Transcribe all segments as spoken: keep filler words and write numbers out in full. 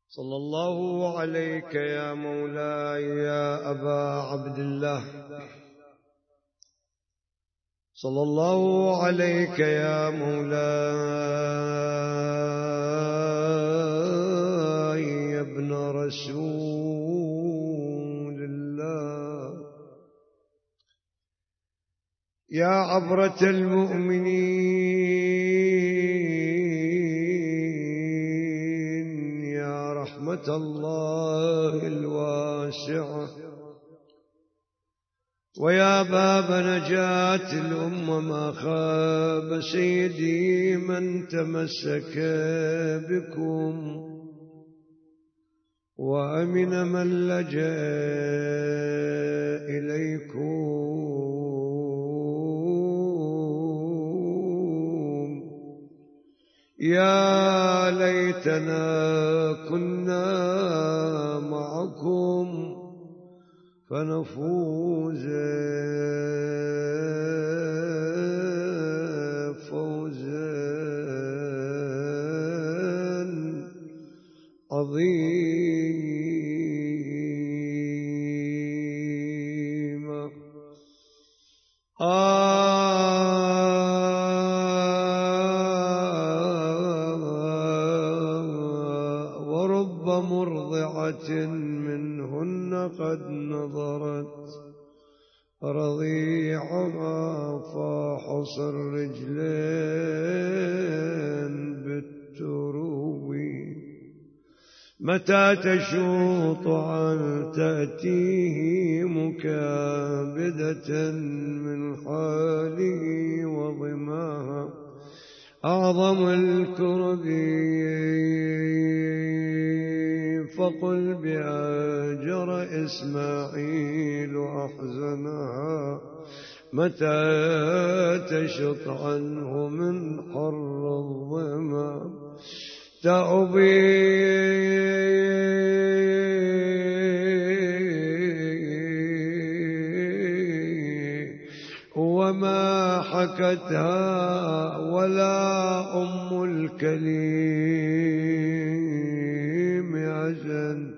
صلى الله عليك يا مولاي يا أبا عبد الله، صلى الله عليك يا مولاي يا ابن رسول الله، يا عبرة المؤمنين، يا رحمة الله الواسعة، ويا باب نجاة الأمة، ما خاب سيدي من تمسك بكم، وأمن من لجأ إليكم. يا ليتنا كنا معكم فنفوز فوزا عظيما. ورب مرضعة منهن قد نظرت رضيعها فاحص الرجلين بالتروي، متى تشوط عن تأتيه مكابدة من حاله وضماها أعظم الكرب، فقل بأجر إسماعيل أحزنها، متى تشط عنه من حر الظما تأبي. وما حكتها ولا أم الكليم عزن،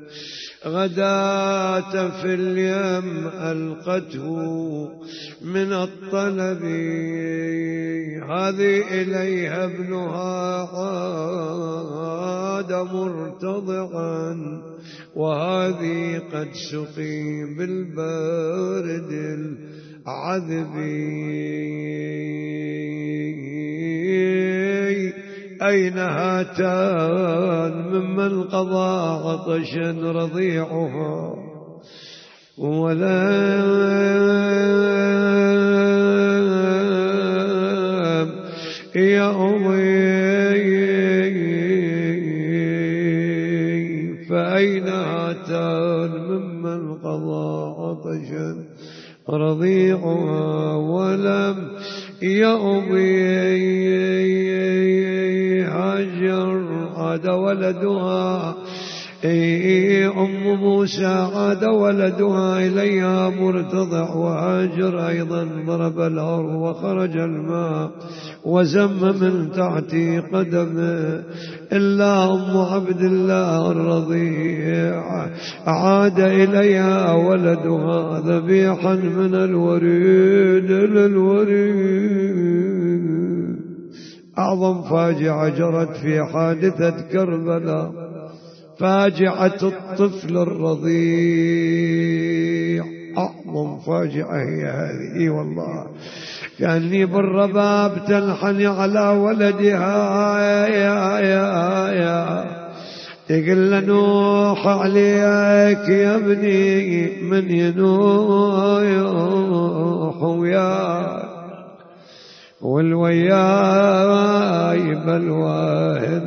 غداة في اليم ألقته من الطلب، هذه إليها ابنها عاد مرتضعا، وهذه قد سقي بالبرد العذب. أين هاتان ممن قضى عطشا رضيعها ولم يأوي، فأين هاتان ممن قضى عطشا رضيعها ولم يأوي. هاجر عاد ولدها، أم موسى عاد ولدها إليها مرتضع، وهاجر أيضا ضرب الأرض وخرج الماء وزم من تحت قدمه، إلا أم عبد الله الرضيع عاد إليها ولدها ذبيحا من الوريد للوريد. أعظم فاجعة جرت في حادثة كربلاء، فاجعة الطفل الرضيع، أعظم فاجعة هي هذه والله. كأني بالرباب تنحني على ولدها، يا يا يا تقل نوح عليك يا ابني، من ينوح وياك والوياي بلواه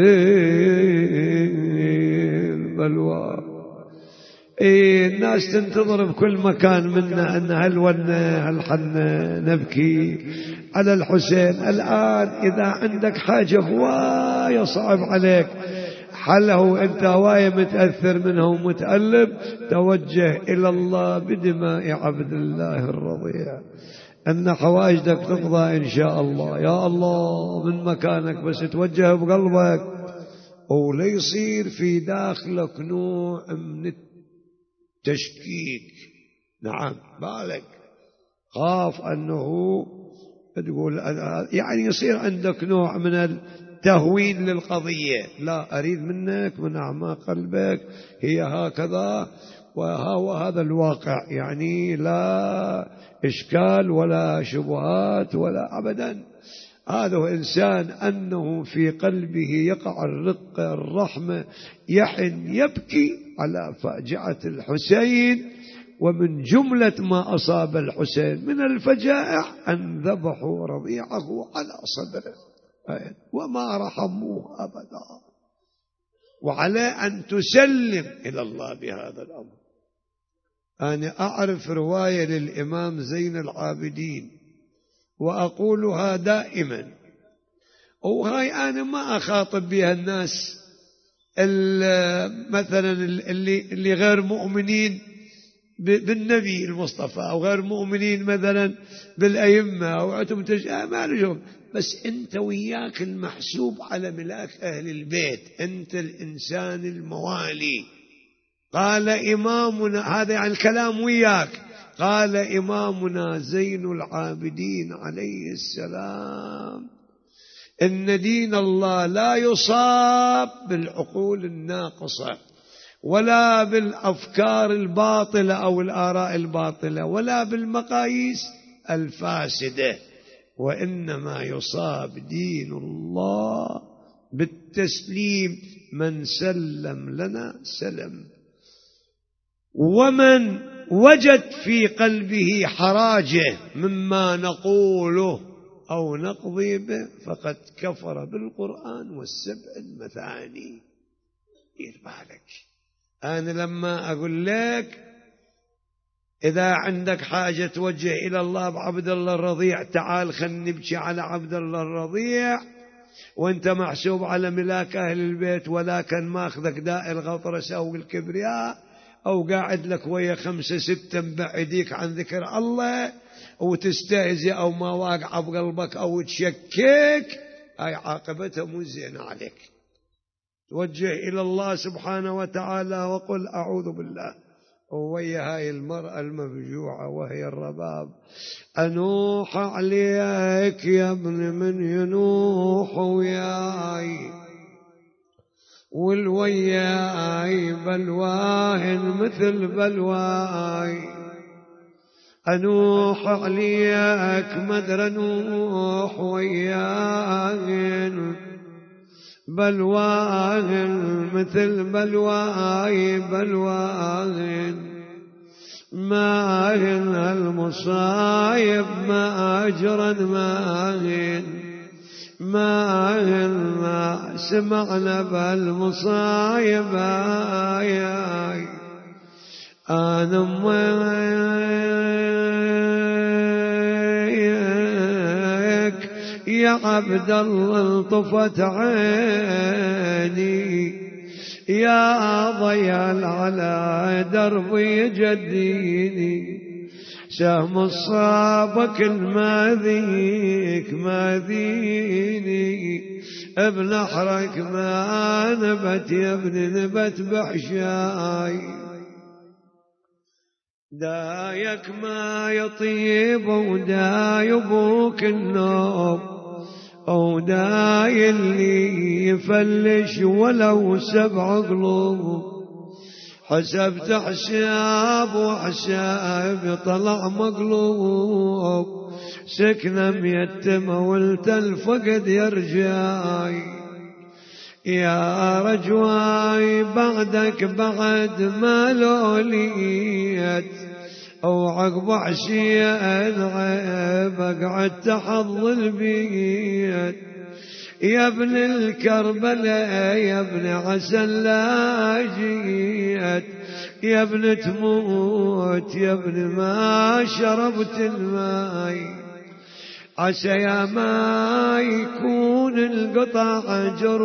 مثيل بلواه. إيه الناس تنتظر بكل مكان منا أن هل ون هل حن نبكي على الحسين. الآن إذا عندك حاجة هواية صعب عليك حله، أنت هواية متأثر منه ومتألم، توجه إلى الله بدماء عبد الله الرضيع، أن حوائجك تقضى إن شاء الله. يا الله من مكانك بس توجه بقلبك ولا يصير في داخلك نوع من التشكيك. نعم بالك خاف أنه تقول يعني يصير عندك نوع من التهوين للقضية. لا، أريد منك من أعماق قلبك هي هكذا وهذا الواقع، يعني لا إشكال ولا شبهات ولا أبدا. هذا هو إنسان أنه في قلبه يقع الرق الرحمة، يحن يبكي على فاجعة الحسين. ومن جملة ما أصاب الحسين من الفجائع أن ذبحوا رضيعه على صدره وما رحموه أبدا، وعلى أن تسلم إلى الله بهذا الأمر. أنا أعرف رواية للإمام زين العابدين وأقولها دائما، وهاي أنا ما أخاطب بها الناس مثلا اللي, اللي غير مؤمنين بالنبي المصطفى أو غير مؤمنين مثلا بالأئمة أو عتم تشاء ما لهم، بس أنت وياك المحسوب على ملاك أهل البيت، أنت الإنسان الموالي. قال إمامنا، هذا يعني الكلام وياك، قال إمامنا زين العابدين عليه السلام: إن دين الله لا يصاب بالعقول الناقصة ولا بالأفكار الباطلة أو الآراء الباطلة ولا بالمقاييس الفاسدة، وإنما يصاب دين الله بالتسليم، من سلم لنا سلم. ومن وجد في قلبه حراجه مما نقوله أو نقضي به فقد كفر بالقرآن والسبع المثاني. دير بالك، أنا لما أقول لك إذا عندك حاجة توجه إلى الله بعبد الله الرضيع، تعال خلنا نبكي على عبد الله الرضيع، وانت محسوب على ملاك أهل البيت، ولكن ماخذك داء الغطرس أو الكبرياء، أو قاعد لك ويا خمسة ستة مبعديك عن ذكر الله وتستهزئ أو ما واقع بقلبك أو تشكك، هاي عاقبتها مو زينة عليك. توجه إلى الله سبحانه وتعالى وقل أعوذ بالله. ويا هاي المرأة المفجوعة وهي الرباب: أنوح عليك يا ابن من ينوح وياي، والوياي بلواهن مثل بلواي. أنوح عليك مدر نوح وياهن بلواهن مثل بلواي بلواهن. ماهن المصايب ما أجرا ماهن ماهن ما سمعنا بالمصايب. آي آي أنا ميك يا عبد الله طفت عيني، يا ضيال على دربي جديني. سهم الصابك الماذيك ماذيني، ابن أحرك ما نبت يا ابن نبت بحشاي. دايك ما يطيب ودايبوك النوم، أو داي اللي يفلش ولو سبع قلوب. حسبت حساب وحساب طلع مقلوب، سكنة ميتم ولت الفقد يرجاي. يا رجواي بعدك بعد ما لوليت، أو عقب عشية عيب قعدت حظ البيت. يا ابن الكربلاء يا ابن عسل لا جيت، يا ابن تموت يا ابن ما شربت الماي. عسى يا ما يكون القطع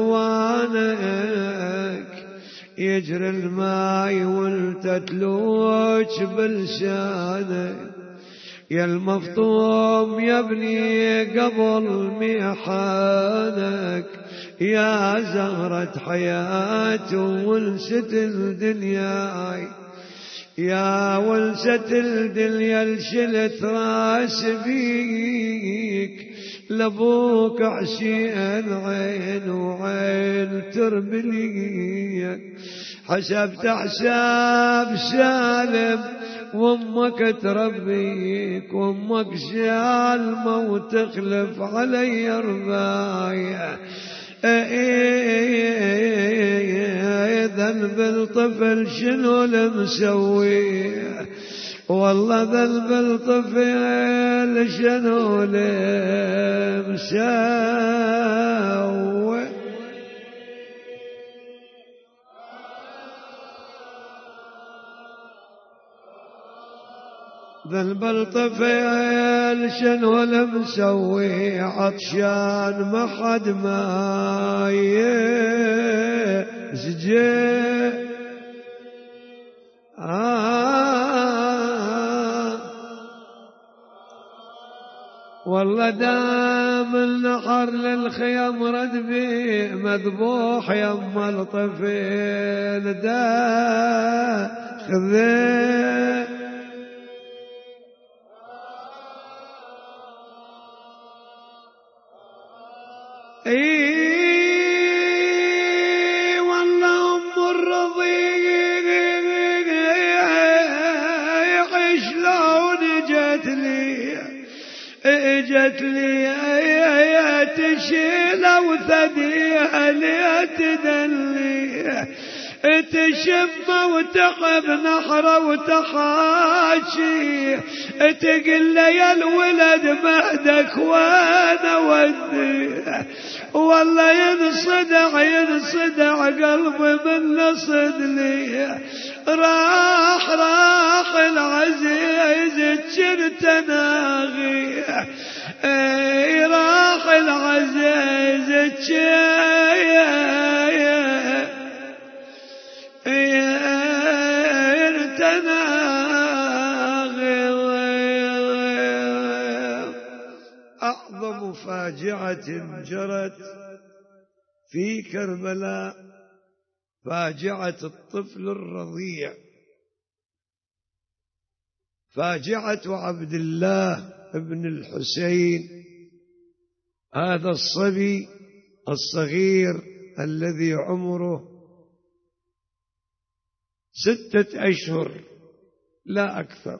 جروانك، يجري الماي وانت تلوج بلسانك. يا المفطوم يا ابني قبل ميحانك، يا زهرة حياة ونست الدنيا، يا ونست الدنيا الشلت راس بيك، لابوك حسين عين وعين تربليك، حسبت حساب سالم وامك تربيك، وامك سالمة وتخلف علي رباية. ذنب الطفل شنو لمسوي، والله ذنب الطفل شنو لمسوي. ذنب الطفل شنو لمسوي، عطشان ما حد ما يسجي. آه والله دام النحر للخيم ردبي مذبوح يما الطفل دا خذي. اي والله ام الرضيع شلون جت لي، اجت لي تشيل وثديها لي تدلي، تشم وتحب نحره وتحاشي، تقل يا الولد مهدك وانا ودي. والله ينصدع ينصدع قلبي من نصد لي، راح راح العزيز جرت ناغي، اي راح العزيز جرت ناغي. أعظم فاجعة جرت في كربلاء فاجعة الطفل الرضيع، فاجعة عبد الله ابن الحسين، هذا الصبي الصغير الذي عمره ستة أشهر لا أكثر،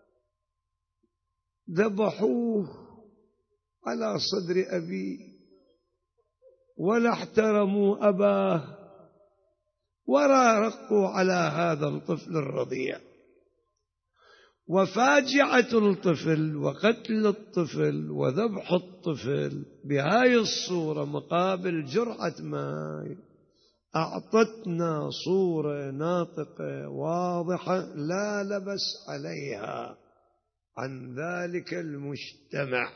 ذبحوه على صدر أبيه ولا احترموا أباه ولا رقوا على هذا الطفل الرضيع. وفاجعة الطفل وقتل الطفل وذبح الطفل بهاي الصورة مقابل جرعة ماء أعطتنا صورة ناطقة واضحة لا لبس عليها عن ذلك المجتمع،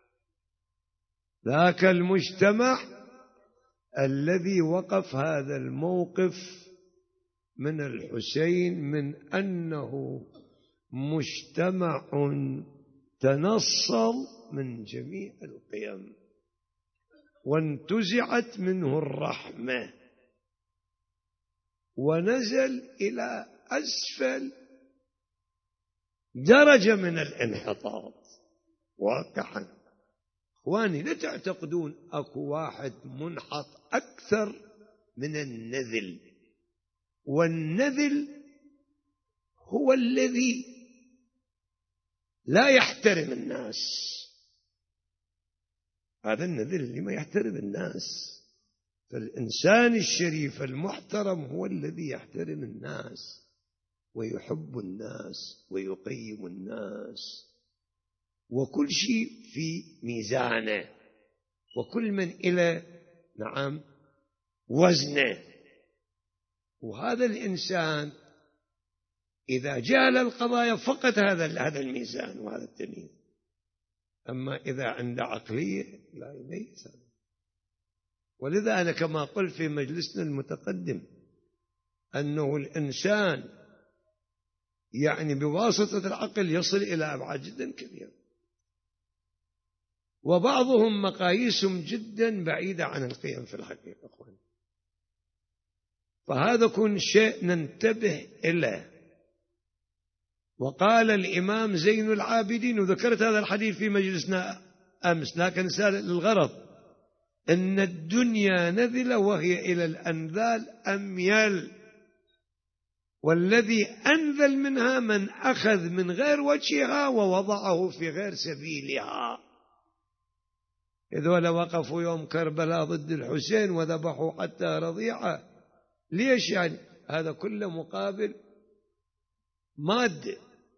ذاك المجتمع الذي وقف هذا الموقف من الحسين من أنه مجتمع تنصل من جميع القيم وانتزعت منه الرحمة ونزل إلى أسفل درجة من الانحطاط واقعا. اخواني لا تعتقدون اكو واحد منحط اكثر من النذل، والنذل هو الذي لا يحترم الناس، هذا النذل اللي ما يحترم الناس. فالإنسان الشريف المحترم هو الذي يحترم الناس ويحب الناس ويقيم الناس، وكل شيء في ميزانه، وكل من إلى نعم وزنه. وهذا الإنسان إذا جال القضايا فقط هذا هذا الميزان وهذا التمييز، أما إذا عنده عقلية لا يميز. ولذا أنا كما قلت في مجلسنا المتقدم أنه الإنسان يعني بواسطة العقل يصل إلى أبعاد جدا كبيرة. وبعضهم مقاييسهم جدا بعيدة عن القيم في الحقيقة أخوان. فهذا كل شيء ننتبه إليه. وقال الإمام زين العابدين، وذكرت هذا الحديث في مجلسنا أمس لكن سال للغرض، إن الدنيا نذلة وهي إلى الأنذال أميل، والذي أنذل منها من أخذ من غير وجهها ووضعه في غير سبيلها. إذا وقفوا يوم كربلاء ضد الحسين وذبحوا حتى رضيعه، ليش يعني؟ هذا كله مقابل مادة.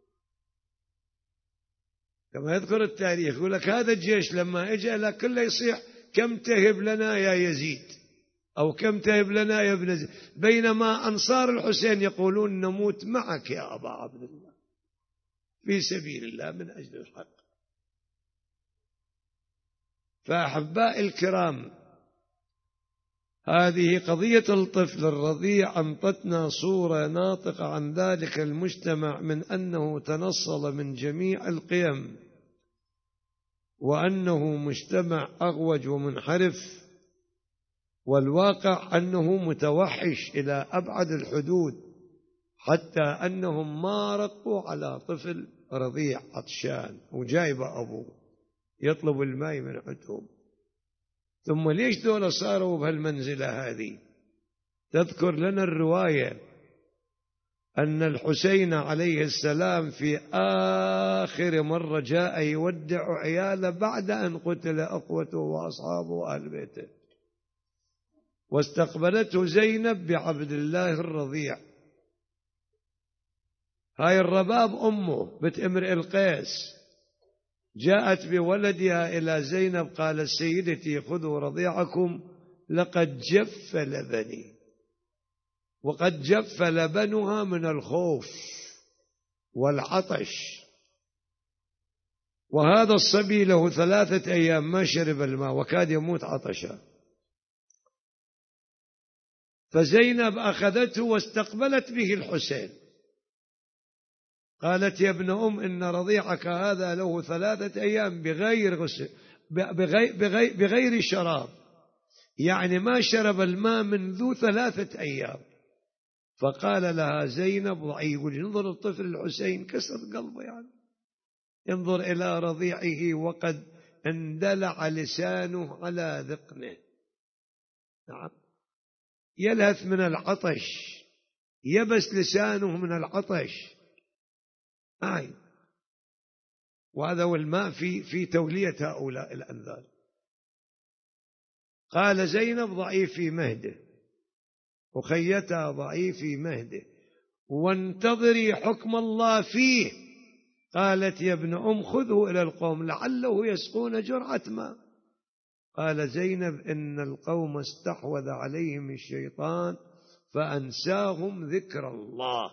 كما يذكر التاريخ يقول لك هذا الجيش لما اجى لا كله يصيح كم تهب لنا يا يزيد أو كم تهب لنا يا ابن زيد، بينما أنصار الحسين يقولون نموت معك يا أبا عبد الله في سبيل الله من أجل الحق. فأحباء الكرام، هذه قضية الطفل الرضيع أنطتنا صورة ناطقة عن ذلك المجتمع من أنه تنصل من جميع القيم، وأنه مجتمع أغوج ومنحرف، والواقع أنه متوحش إلى أبعد الحدود، حتى أنهم ما رقوا على طفل رضيع عطشان وجايب أبوه يطلب الماء من عندهم. ثم ليش دول صاروا بهالمنزلة هذه؟ تذكر لنا الرواية أن الحسين عليه السلام في آخر مرة جاء يودع عياله بعد أن قتل أخوته وأصحابه وأهل بيته، واستقبلته زينب بعبد الله الرضيع. هاي الرباب أمه بنت امرئ القيس جاءت بولدها إلى زينب قالت سيدتي خذوا رضيعكم لقد جف لبني، وقد جف لبنها من الخوف والعطش، وهذا الصبي له ثلاثة أيام ما شرب الماء وكاد يموت عطشا. فزينب أخذته واستقبلت به الحسين، قالت يا ابن أم إن رضيعك هذا له ثلاثة أيام بغير غسل بغير, بغير, بغير شراب، يعني ما شرب الماء منذ ثلاثة أيام. فقال لها زينب ضعي، يقول انظر الطفل الحسين كسر قلبه، يعني انظر إلى رضيعه وقد اندلع لسانه على ذقنه، نعم يلهث من العطش، يبس لسانه من العطش. آي. وهذا هو الماء في في تولية هؤلاء الأنذال. قال زينب ضعيف في مهده، أخيتها ضعيف في مهده، وانتظري حكم الله فيه. قالت يا ابن أم خذه إلى القوم لعله يسقون جرعة ماء. قال زينب إن القوم استحوذ عليهم الشيطان فأنساهم ذكر الله.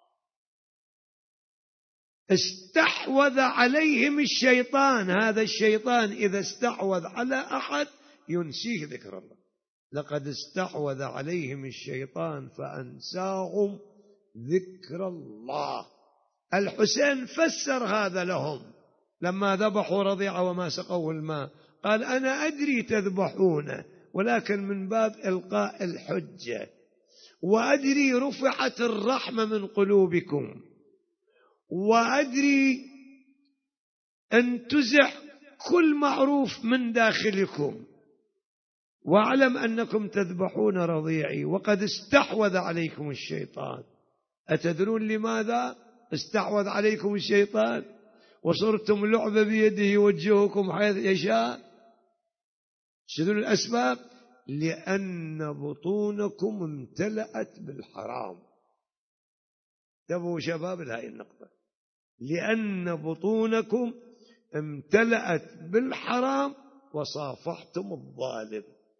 استحوذ عليهم الشيطان، هذا الشيطان إذا استحوذ على أحد ينسيه ذكر الله. لقد استحوذ عليهم الشيطان فأنساهم ذكر الله. الحسين فسر هذا لهم لما ذبحوا رضيعه وما سقوه الماء، قال أنا أدري تذبحونه ولكن من باب إلقاء الحجة، وأدري رفعت الرحمة من قلوبكم، وأدري أن تزح كل معروف من داخلكم، واعلم أنكم تذبحون رضيعي وقد استحوذ عليكم الشيطان. أتدرون لماذا استحوذ عليكم الشيطان وصرتم لعبة بيده يوجهكم حيث يشاء؟ شنو الأسباب؟ لأن بطونكم امتلأت بالحرام. انتبهوا شباب لهذه النقطة، لأن بطونكم امتلأت بالحرام وصافحتم الظالم.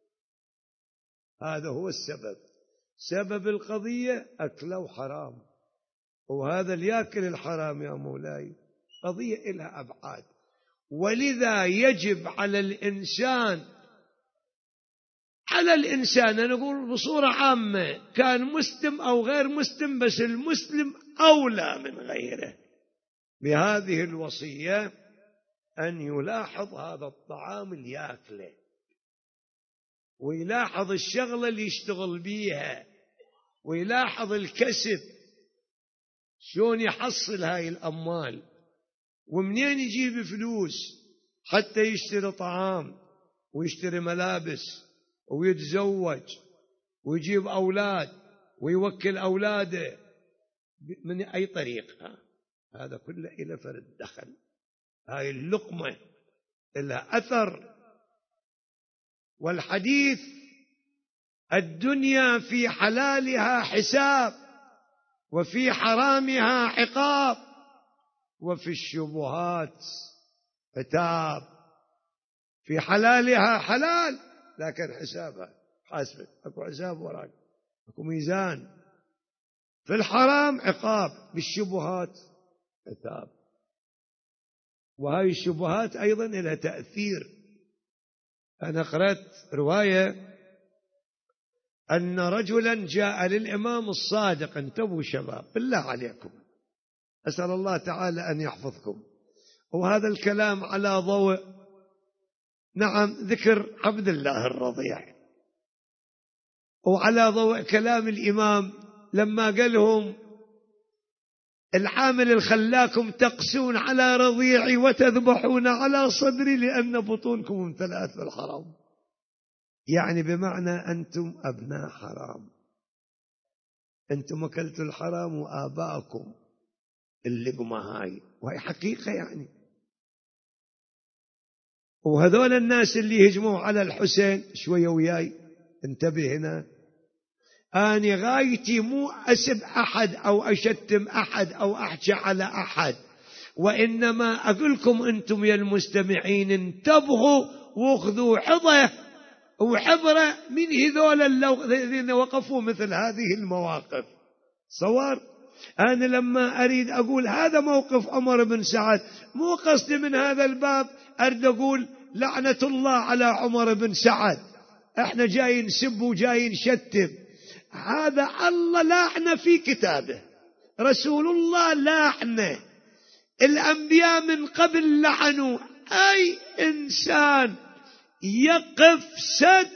هذا هو السبب، سبب القضية أكلوا حرام، وهذا اللي يأكل الحرام يا مولاي قضية إلها أبعاد. ولذا يجب على الإنسان على الإنسان أنا أقول بصورة عامة كان مسلم أو غير مسلم، بس المسلم أولى من غيره بهذه الوصية أن يلاحظ هذا الطعام اللي يأكله، ويلاحظ الشغلة اللي يشتغل بيها، ويلاحظ الكسب شلون يحصل هاي الأموال، ومنين يجيب فلوس حتى يشتري طعام ويشتري ملابس ويتزوج ويجيب أولاد ويوكل أولاده من أي طريقة. هذا كله إلى فرد دخل. هاي اللقمة لها أثر. والحديث الدنيا في حلالها حساب وفي حرامها عقاب وفي الشبهات عتاب. في حلالها حلال لكن حسابها حاسبك، اكو حساب وراك، اكو ميزان. في الحرام عقاب، بالشبهات عتاب. وهاي الشبهات أيضا لها تأثير. أنا قرأت رواية أن رجلا جاء للإمام الصادق، انتبهوا شباب بالله عليكم، أسأل الله تعالى أن يحفظكم، وهذا الكلام على ضوء نعم ذكر عبد الله الرضيع، وعلى ضوء كلام الإمام لما قال لهم العامل الخلاكم تقسون على رضيعي وتذبحون على صدري لأن بطونكم امتلأت بالحرام. يعني بمعنى أنتم أبناء حرام، أنتم أكلتوا الحرام وآباءكم اللقمة هاي، وهي حقيقة يعني. وهذول الناس اللي يهجموا على الحسين شوية وياي انتبه هنا، أنا غايتي مو أسب أحد أو أشتم أحد أو أحكي على أحد، وإنما أقولكم أنتم يا المستمعين انتبهوا واخذوا حظة وحبرة من هذول الذين وقفوا مثل هذه المواقف. صور أنا لما أريد أقول هذا موقف عمر بن سعد، مو قصدي من هذا الباب أريد أقول لعنة الله على عمر بن سعد، احنا جايين نسب وجايين نشتم. هذا الله لاعنه في كتابه، رسول الله لاعنه، الأنبياء من قبل لعنوا. أي إنسان يقف سد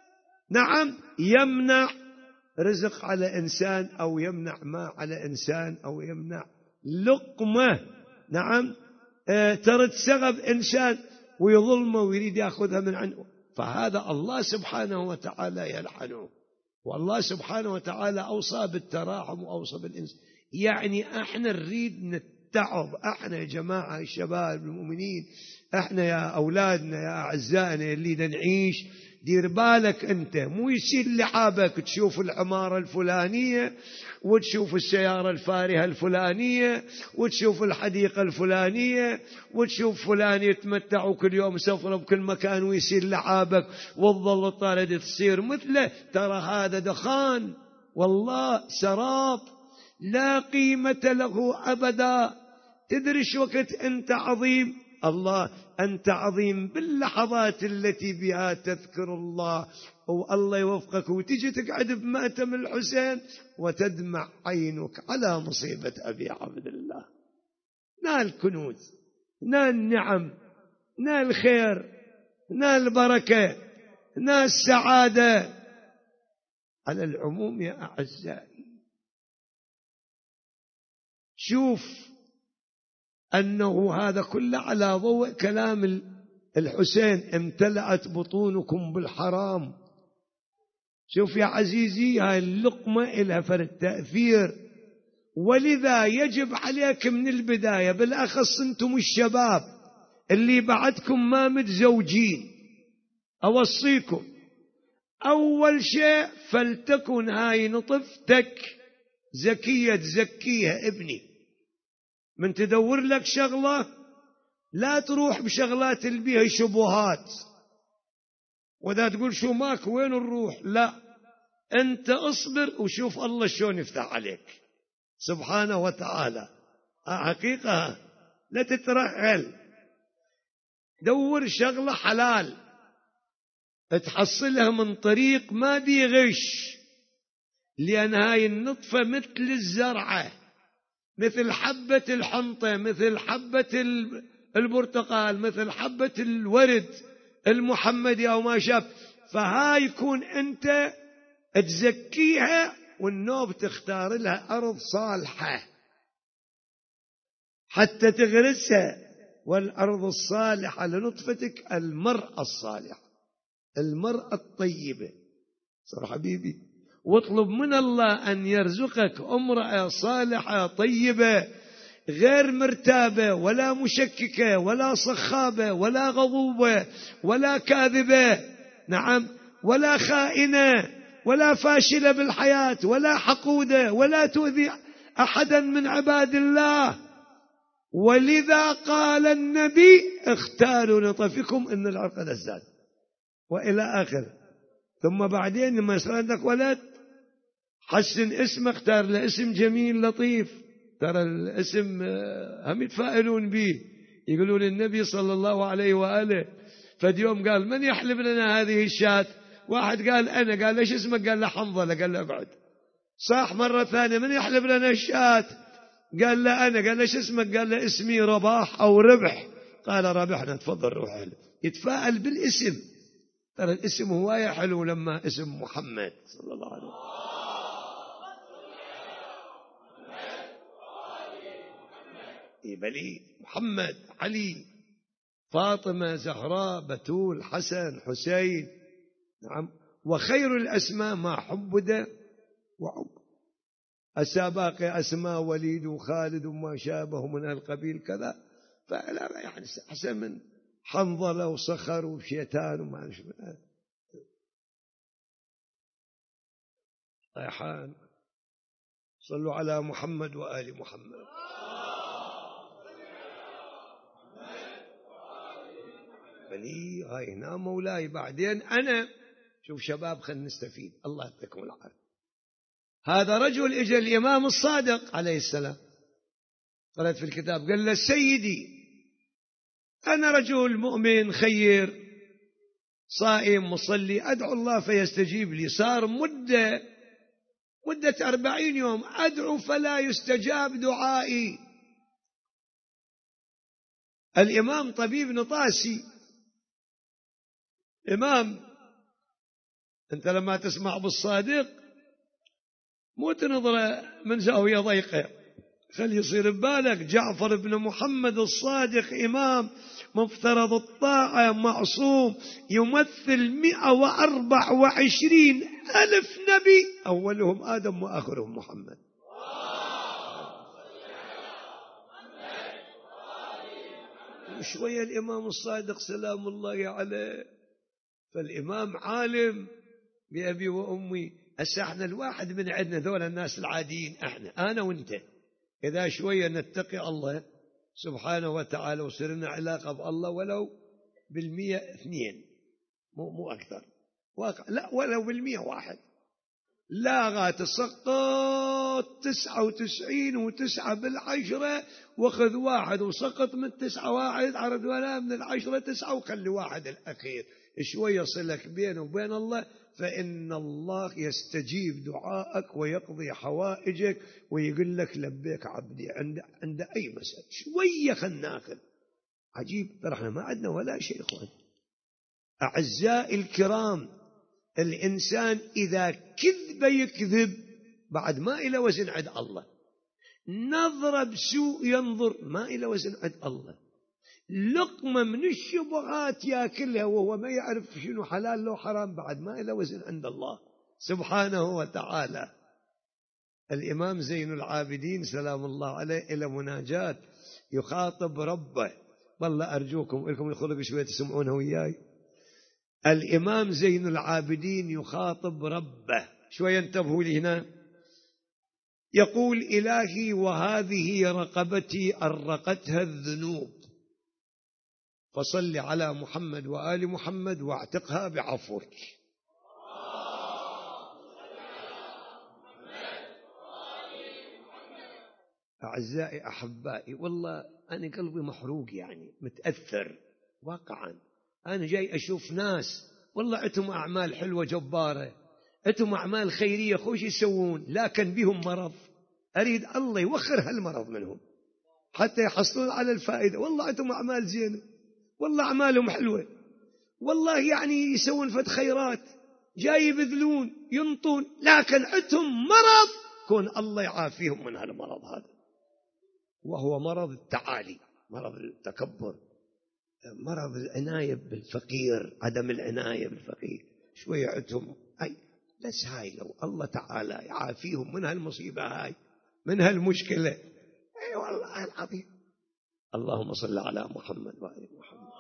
نعم يمنع رزق على إنسان أو يمنع ما على إنسان أو يمنع لقمة نعم اه ترد سغب إنسان ويظلمه ويريد يأخذها من عنه، فهذا الله سبحانه وتعالى يلعنه. والله سبحانه وتعالى أوصى بالتراحم وأوصى بالإنس. يعني احنا نريد نتعظ، احنا يا جماعة الشباب المؤمنين، احنا يا أولادنا يا أعزائنا اللي نعيش، دير بالك أنت مو يصير لعابك تشوف العمارة الفلانية وتشوف السيارة الفارهة الفلانية وتشوف الحديقة الفلانية وتشوف فلان يتمتع كل يوم سفره بكل مكان ويصير لعابك وتظل طارد تصير مثله. ترى هذا دخان والله سراب لا قيمة له أبدا. تدري شو وقت أنت عظيم؟ الله أنت عظيم باللحظات التي بها تذكر الله والله يوفقك وتجي تقعد بمأتم الحسين وتدمع عينك على مصيبة أبي عبد الله. نال كنوز، نال نعم، نال خير، نال بركة، نال سعادة. على العموم يا أعزائي شوف أنه هذا كله على ضوء كلام الحسين امتلأت بطونكم بالحرام. شوف يا عزيزي هاي اللقمة إلها فرد تأثير، ولذا يجب عليك من البداية بالأخص أنتم الشباب اللي بعدكم ما متزوجين، أوصيكم أول شيء فلتكن هاي نطفتك زكية تزكيها ابني. من تدور لك شغلة لا تروح بشغلات اللي بيها شبهات، وذا تقول شو ماك وين نروح، لا أنت اصبر وشوف الله شلون يفتح عليك سبحانه وتعالى. حقيقة لا تترحل، دور شغلة حلال تحصلها من طريق ما بي غش، لأن هاي النطفة مثل الزرعة، مثل حبة الحنطة، مثل حبة البرتقال، مثل حبة الورد المحمدي أو ما شابه، فهاي يكون أنت تزكيها، والنوب تختار لها أرض صالحة حتى تغرسها. والأرض الصالحة لنطفتك المرأة الصالحة، المرأة الطيبة. صار حبيبي، واطلب من الله أن يرزقك امرأة صالحة طيبة غير مرتابة ولا مشككة ولا صخابة ولا غضوبة ولا كاذبة، نعم، ولا خائنة ولا فاشلة بالحياة ولا حقودة ولا تؤذي أحدا من عباد الله. ولذا قال النبي اختاروا لطفكم إن العرق لزاد، وإلى آخر. ثم بعدين لما يصير عندك ولد حسن اسمه، اختار له اسم جميل لطيف. ترى الاسم هم يتفائلون به، يقولوا للنبي صلى الله عليه وآله. فاليوم قال من يحلب لنا هذه الشاة؟ واحد قال أنا. قال ليش اسمك؟ قال له حنظلة. قال له اقعد. صاح مرة ثانية من يحلب لنا الشاة؟ قال له أنا. قال ليش اسمك؟ قال له اسمي رباح أو ربح. قال ربحنا، تفضل روح. يتفائل بالاسم. ترى الاسم هواية حلو لما اسم محمد صلى الله عليه وسلم. بلي محمد، علي، فاطمة، زهراء، بتول، حسن، حسين، نعم. وخير الأسماء ما حبد وعب. السابق أسماء وليد وخالد وما شابه من القبيل كذا، فلا يعني أحسن من حنظلة وصخر وشيطان وما أعرف من هذا. ريحان. صلوا على محمد وآل محمد. بني هاي هنا مولاي. بعدين أنا شوف شباب، خلينا نستفيد، الله يعطيكم العافية. هذا رجل اجى الإمام الصادق عليه السلام، قرأت في الكتاب، قال له سيدي أنا رجل مؤمن خير صائم مصلي، أدعو الله فيستجيب لي. صار مدة مدة أربعين يوم أدعو فلا يستجاب دعائي. الإمام طبيب نطاسي، إمام، أنت لما تسمع بالصادق مو تنظر من زاوية ضيقة، خلي يصير ببالك جعفر بن محمد الصادق إمام مفترض الطاعة معصوم، يمثل مئة وأربعة وعشرين ألف نبي، أولهم آدم وآخرهم محمد. شوية الإمام الصادق سلام الله عليه. فالإمام عالم بأبي وأمي. هسه احنا الواحد من عندنا ذول الناس العاديين، احنا أنا وانت، إذا شوية نتقي الله سبحانه وتعالى وصرنا علاقة بالله ولو بالمية اثنين، مو مو أكثر، واقع لا، ولو بالمية واحد، لا غا تسقط تسعة وتسعين وتسعة بالعشرة، واخذ واحد وسقط من تسعة واحد، عرض ولا من العشرة تسعة، وخلي واحد الأخير شوية صلك بينه وبين الله، فإن الله يستجيب دعائك ويقضي حوائجك ويقول لك لبيك عبدي عند عند أي مسألة. شوية خلنا ناخذ. عجيب، ترى احنا ما عندنا ولا شيء اخوان. أعزائي الكرام، الإنسان إذا كذب يكذب بعد ما إلى وزن عند الله، نظر بسوء ينظر ما إلى وزن عند الله، لقمة من الشبهات ياكلها وهو ما يعرف شنو حلال لو حرام بعد ما إلى وزن عند الله سبحانه وتعالى. الإمام زين العابدين سلام الله عليه إلى مناجات يخاطب ربه، والله أرجوكم لكم الخلق شوية تسمعونه وياي. الإمام زين العابدين يخاطب ربه، شوية انتبهوا لي هنا. يقول إلهي وهذه رقبتي أرقتها الذنوب، فصل على محمد وآل محمد واعتقها بعفوك. أعزائي أحبائي، والله أنا قلبي محروق، يعني متأثر واقعا. أنا جاي أشوف ناس والله عندهم أعمال حلوة جبارة، عندهم أعمال خيرية خوش يسوون، لكن بهم مرض. أريد الله يوخر هالمرض منهم. حتى يحصلون على الفائدة. والله عندهم أعمال زينة، والله أعمالهم حلوة، والله يعني يسوون فد خيرات، جاي يبذلون ينطون، لكن عندهم مرض كون الله يعافيهم من هالمرض هذا، وهو مرض التعالي، مرض التكبر، مرض العناية بالفقير، عدم العناية بالفقير. شوية عندهم أي بس هاي لو الله تعالى يعافيهم من هالمصيبة هاي، من هالمشكلة، أي والله العظيم. اللهم صل على محمد وآل محمد.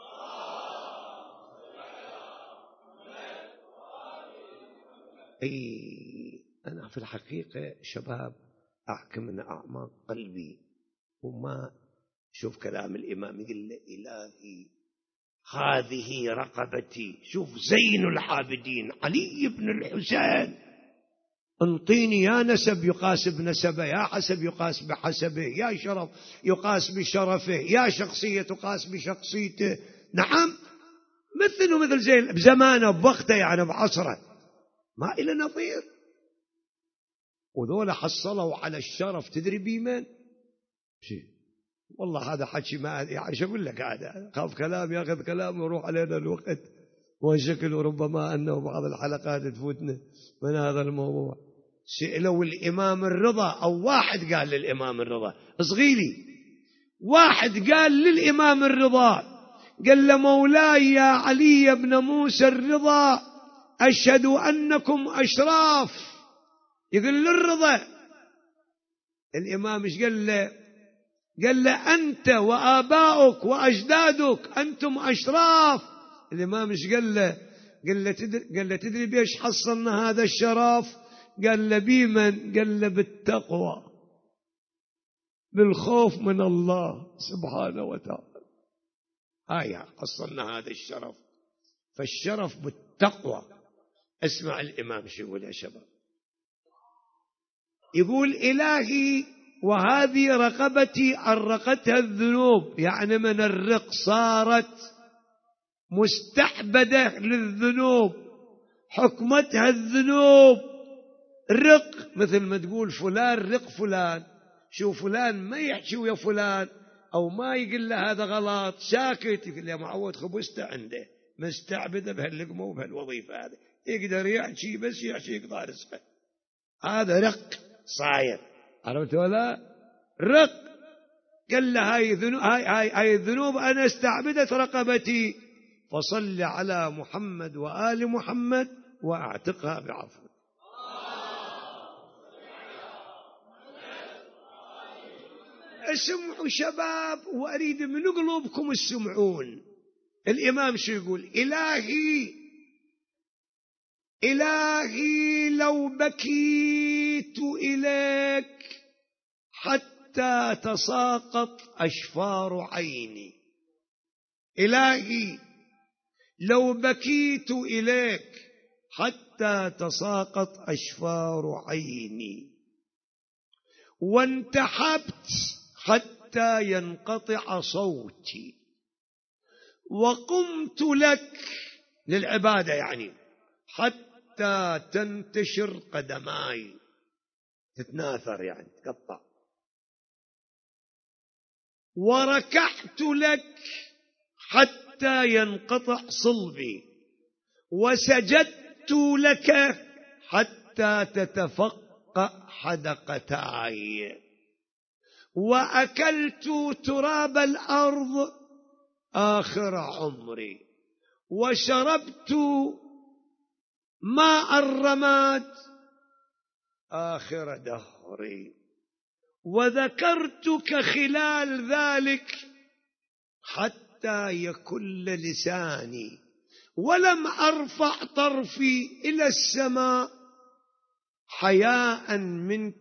أي أنا في الحقيقة شباب أحكي من أعماق قلبي، وما شوف كلام الإمام يقول له إلهي هذه رقبتي. شوف زين العابدين علي بن الحسين، انطيني يا نسب يقاس بنسبه، يا حسب يقاس بحسبه، يا شرف يقاس بشرفه، يا شخصية تقاس بشخصيته. نعم مثل ومثل زين بزمانه بوقته، يعني بعصره ما إلى نظير. وذولا حصلوا على الشرف تدري بيمن؟ شيء والله هذا حكي ما يعني شو أقول لك، هذا خاف كلام ياخذ كلام ويروح علينا الوقت، وشكل ربما أنه بعض الحلقات تفوتنا من هذا الموضوع. سئلوا الإمام الرضا، أو واحد قال للإمام الرضا، صغيري واحد قال للإمام الرضا، قال له مولاي يا علي بن موسى الرضا أشهد أنكم أشراف. يقول للرضا، الإمام إيش قال له؟ قال له أنت وآباؤك وأجدادك أنتم أشراف. الإمام إيش قال له؟ قال له تدري, قال له تدري بيش حصلنا هذا الشرف؟ قال له بيمن؟ قال له بالتقوى، بالخوف من الله سبحانه وتعالى. هاي حصلنا هذا الشرف، فالشرف بالتقوى. اسمع الإمام شو يقول يا شباب، يقول إلهي وهذه رقبتي أرقتها الذنوب، يعني من الرق صارت مستعبدة للذنوب، حكمتها الذنوب. رق مثل ما تقول فلان رق فلان، شو فلان ما يحكي ويا فلان أو ما يقول له هذا غلط، ساكت، يقول له معود خبزته عنده، مستعبدة بهاللقمة وبهالوظيفة هذا، يقدر يحكي بس يحكي يقطع رزقه، هذا رق صاير. عرفت ولا؟ رق. قال له هاي الذنوب، هاي, هاي, هاي الذنوب أنا استعبدت رقبتي، فصل على محمد وآل محمد وأعتقها بعفو. اسمعوا شباب، وأريد من قلوبكم السمعون. الإمام شو يقول؟ إلهي إلهي لو بكيت إليك حتى تساقط أشفار عيني. إلهي لو بكيت إليك حتى تساقط أشفار عيني، وانتحبت حتى ينقطع صوتي، وقمت لك للعبادة يعني حتى تنتشر قدماي، تتناثر يعني تقطع، وركعت لك حتى ينقطع صلبي، وسجدت لك حتى تتفقأ حدقتاي، وأكلت تراب الأرض آخر عمري، وشربت ماء الرماد آخر دهري، وذكرتك خلال ذلك حتى يكل لساني، ولم أرفع طرفي إلى السماء حياء منك،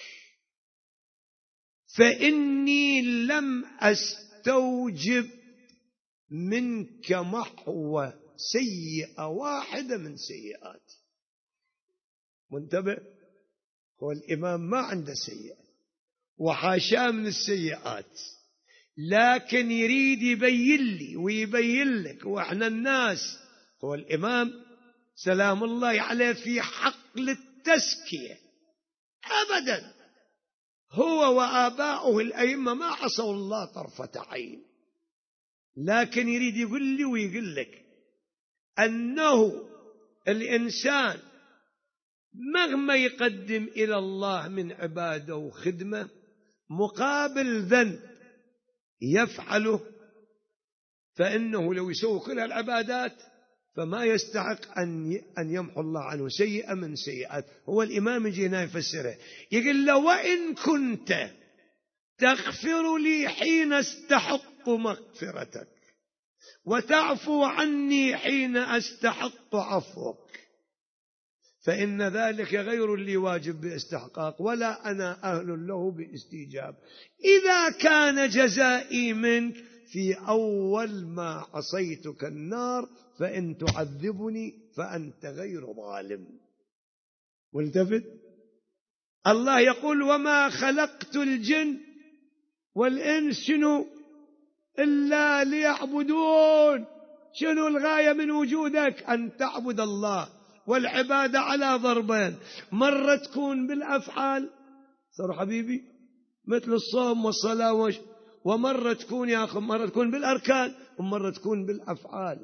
فإني لم أستوجب منك محو سيئة واحدة من سيئاتي. منتبه، هو الإمام ما عنده سيئة وحاشاه من السيئات، لكن يريد يبين لي ويبين لك وإحنا الناس. هو الإمام سلام الله عليه في حقل التزكية أبدا، هو وآباؤه الأئمة ما عصوا الله طرفة عين، لكن يريد يقول لي ويقول لك أنه الإنسان مهما يقدم إلى الله من عبادة وخدمة مقابل ذنب يفعله، فإنه لو يسوي كل العبادات فما يستحق أن أن يمحو الله عنه سيئة من سيئات. هو الإمام جينا يفسره يقول له وإن كنت تغفر لي حين استحق مغفرتك وتعفو عني حين أستحق عفوك فإن ذلك غير لي واجب باستحقاق ولا أنا أهل له باستيجاب. إذا كان جزائي منك في أول ما عصيتك النار فإن تعذبني فأنت غير ظالم. والتفت الله يقول وما خلقت الجن والإنس شنو إلا ليعبدون. شنو الغاية من وجودك؟ أن تعبد الله. والعبادة على ضربين، مرة تكون بالأفعال صار حبيبي مثل الصوم والصلاة وش، ومرة تكون يا أخي مرة تكون بالأركان ومرة تكون بالأفعال.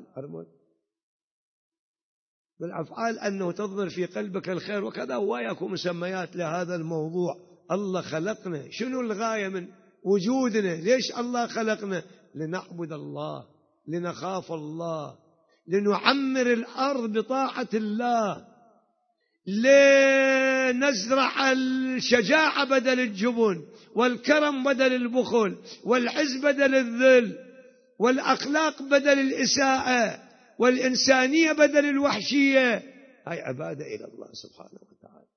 بالأفعال أنه تظهر في قلبك الخير وكذا، وياكم مسميات لهذا الموضوع. الله خلقنا، شنو الغاية من وجودنا؟ ليش الله خلقنا؟ لنعبد الله، لنخاف الله، لنعمر الأرض بطاعة الله، لنزرع الشجاعة بدل الجبن، والكرم بدل البخل، والعز بدل الذل، والأخلاق بدل الإساءة، والإنسانية بدل الوحشية. هاي عبادة إلى الله سبحانه وتعالى.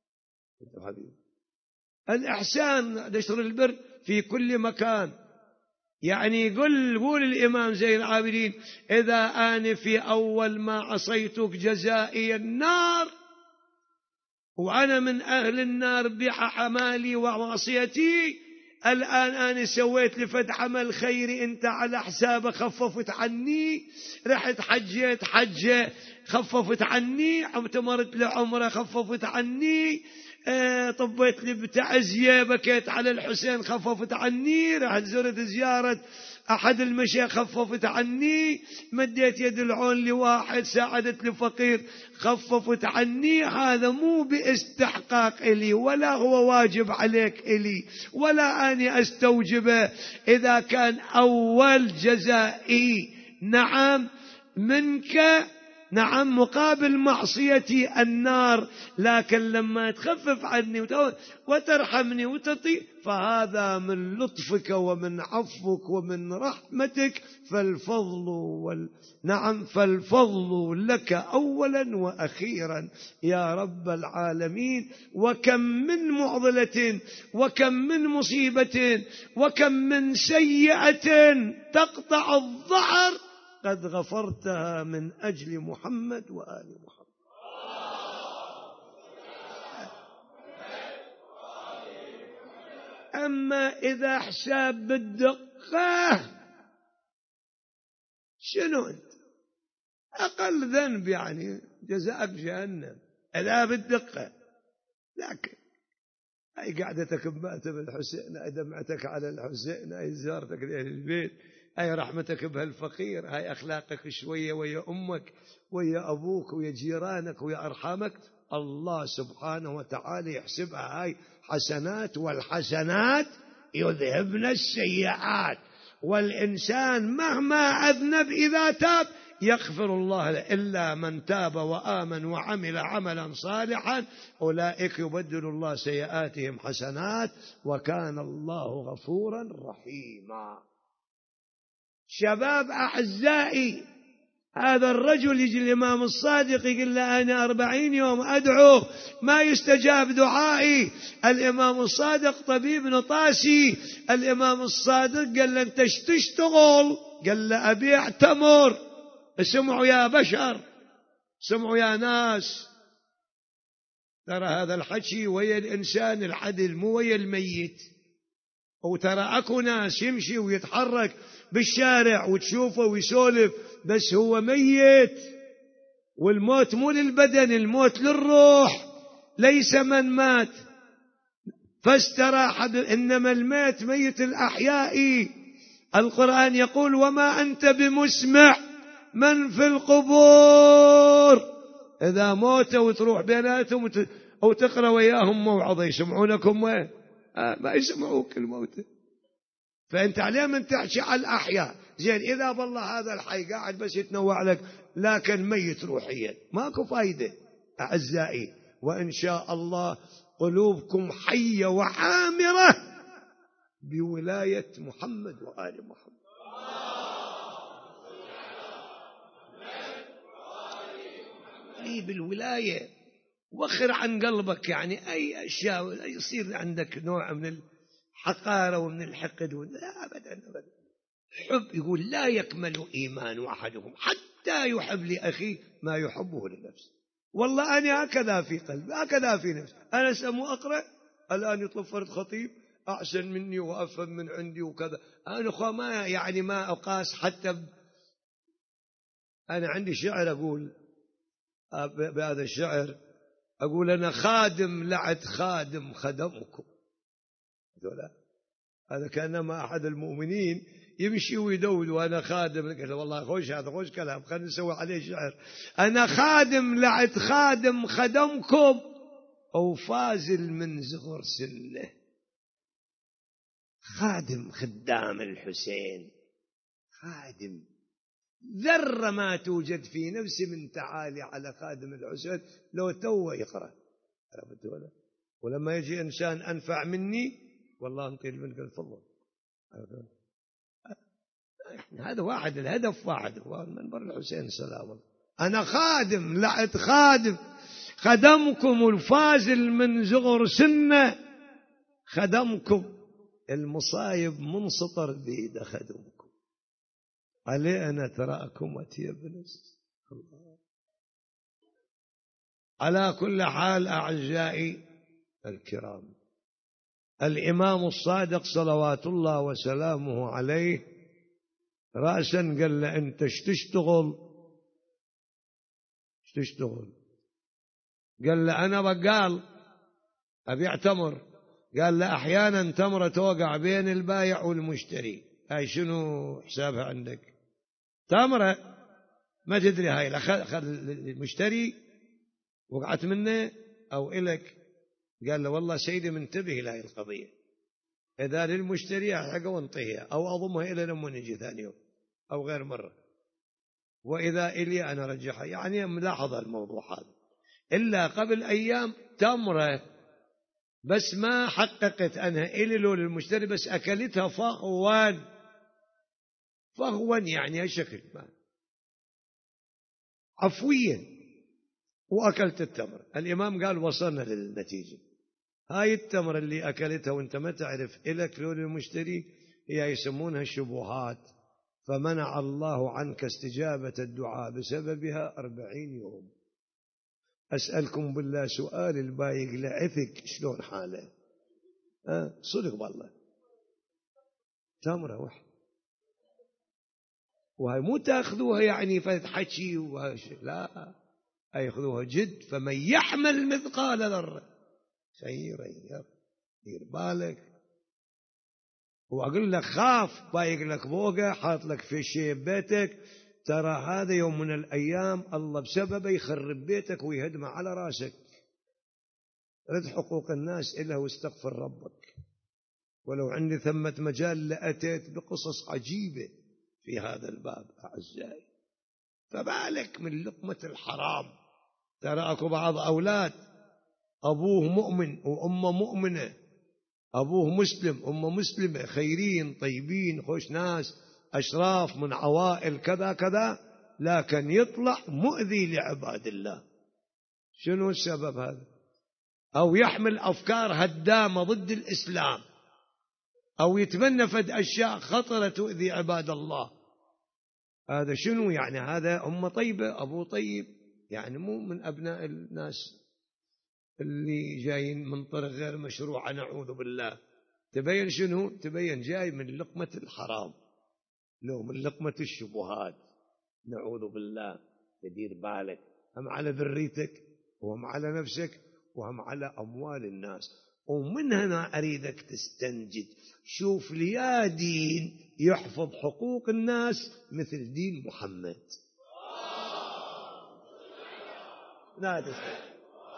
الإحسان نشر البر في كل مكان. يعني يقول يقول الإمام زين العابدين إذا أنا في أول ما عصيتك جزائي النار وأنا من أهل النار بأعمالي ومعصيتي، الآن أنا سويت لفت عمل خيري أنت على حسابه خففت عني، رحت حجيت حجة خففت عني، اعتمرت لعمره خففت عني، اه طبيت لي بتعزية بكيت على الحسين خففت عني، رحت زرت زيارة أحد المشايخ خففت عني، مديت يد العون لواحد ساعدت لفقير خففت عني. هذا مو باستحقاق إلي ولا هو واجب عليك إلي ولا أني أستوجبه. إذا كان أول جزائي نعم منك، نعم مقابل معصيتي النار، لكن لما تخفف عني وترحمني وتطيع فهذا من لطفك ومن عفوك ومن رحمتك، فالفضل وال... نعم فالفضل لك أولا وأخيرا يا رب العالمين. وكم من معضلة وكم من مصيبة وكم من سيئة تقطع الظهر قد غفرتها من أجل محمد وآل محمد. أما إذا حساب بالدقة شنو أنت؟ أقل ذنب يعني جزاءك جهنم ألا بالدقة. لكن أي قعدتك بمأتب الحسين، أي دمعتك على الحسين، أي زيارتك لأهل البيت، أي رحمتك بهالفقير، هاي أخلاقك شوية ويا أمك ويا أبوك ويا جيرانك ويا أرحامك، الله سبحانه وتعالى يحسبها هاي حسنات، والحسنات يذهبن السيئات. والإنسان مهما أذنب إذا تاب يغفر الله له إلا من تاب وآمن وعمل عملا صالحا أولئك يبدل الله سيئاتهم حسنات وكان الله غفورا رحيما. شباب أعزائي، هذا الرجل يجي الإمام الصادق يقول له أنا أربعين يوم أدعو ما يستجاب دعائي. الإمام الصادق طبيب نطاسي، الإمام الصادق قال له أنت تشتغل؟ قال له أبي أعتمر. اسمعوا يا بشر، اسمعوا يا ناس، ترى هذا الحكي ويا الإنسان العدل مو ويا الميت. وترى أكو ناس يمشي ويتحرك بالشارع وتشوفه ويسولف بس هو ميت، والموت مو للبدن، الموت للروح. ليس من مات فاستراح. إنما الميت ميت الأحياء. القرآن يقول وما أنت بمسمع من في القبور. إذا موتوا وتروح بيناتهم أو تقرأ وياهم موعظة يسمعونكم وين؟ آه ما يسمعوك الموتى. فأنت عليه من تحكي على الأحياء. زين إذا بالله هذا الحي قاعد بس يتنوع لك لكن ميت روحيا ماكو فايدة. أعزائي وإن شاء الله قلوبكم حية وعامرة بولاية محمد وآل محمد. أي بالولاية وخر عن قلبك. يعني أي أشياء يصير عندك نوع من الحقارة ومن الحقد لا أبدا أبدا. حب يقول لا يكمل إيمان أحدكم حتى يحب لأخيه ما يحبه لنفسه. والله أنا هكذا في قلبي هكذا في نفسي. أنا سمو أقرأ الآن يطلب فرد خطيب أحسن مني وأفهم من عندي وكذا. أنا أخوة ما يعني ما أقاس حتى ب... أنا عندي شعر أقول بهذا الشعر أقول أنا خادم لعد خادم خدمكم. هذا كأنما أحد المؤمنين يمشي ويدود وأنا خادم. والله خوش هذا خوش كلام خلينا نسوي عليه شعر. أنا خادم لعد خادم خدمكم أو فازل من زغر سنه. خادم خدام الحسين خادم ذرة ما توجد في نفسي من تعالي على خادم الحسين لو تو يقرأ. ولما يجي إنسان أنفع مني والله نطيل منك الفضل. هذا واحد الهدف واحد هو منبر الحسين سلام. أنا خادم لعد خادم خدمكم الفازل من زغر سنة خدمكم المصايب منسطر بيد خدمكم عليه أنا تراكم أتيب نفس الله. على كل حال أعزائي الكرام الإمام الصادق صلوات الله وسلامه عليه رأسا قال له أنت ايش تشتغل ايش تشتغل قال له أنا بقال أبيع تمر. قال له أحيانا تمرة توقع بين البايع والمشتري هاي شنو حسابها عندك؟ تمرة ما تدري هاي أخذ المشتري وقعت منه أو إلك. قال له والله سيدي منتبه لهذه القضية إذا للمشتري أحقه وانطيها أو أضمها إلى لما نجي ثاني يوم أو غير مرة وإذا إلي أنا رجحها. يعني ملاحظة الموضوع هذا. إلا قبل أيام تمرة بس ما حققت أنها إلي لو للمشتري بس أكلتها فغوان فغوان يعني هالشكل ما عفويا وأكلت التمر. الإمام قال وصلنا للنتيجة. هاي التمر اللي أكلتها وانت ما تعرف إلك لو للمشتري هي يسمونها الشبهات. فمنع الله عنك استجابة الدعاء بسببها أربعين يوم. أسألكم بالله سؤال البايق لعثك شلون حاله؟ أه صدق والله تمرة واحد وهي مو تأخذوها يعني فتحكي لا أيخذوها جد. فمن يحمل مثقال ذرة خيرا يره دير بالك. وأقول لك خاف بايق لك بوقة حاط لك في شيء ببيتك ترى هذا يوم من الأيام الله بسببه يخرب بيتك ويهدمه على راسك. رد حقوق الناس إله واستغفر ربك. ولو عندي ثمة مجال لأتيت بقصص عجيبة في هذا الباب أعزائي. فبالك من لقمة الحرام. ترى أكو بعض أولاد أبوه مؤمن وأمه مؤمنة أبوه مسلم أمه مسلمة خيرين طيبين خوش ناس أشراف من عوائل كذا كذا لكن يطلع مؤذي لعباد الله. شنو السبب هذا؟ أو يحمل أفكار هدامة ضد الإسلام أو يتبنى فد أشياء خطرة تؤذي عباد الله. هذا شنو يعني؟ هذا أمه طيبة أبوه طيب يعني مو من أبناء الناس اللي جايين من طرق غير مشروعة نعوذ بالله. تبين شنو؟ تبين جاي من لقمة الحرام لو من لقمة الشبهات نعوذ بالله. تدير بالك هم على ذريتك وهم على نفسك وهم على أموال الناس. ومن هنا أريدك تستنجد. شوف لي دين يحفظ حقوق الناس مثل دين محمد. لا تستطيع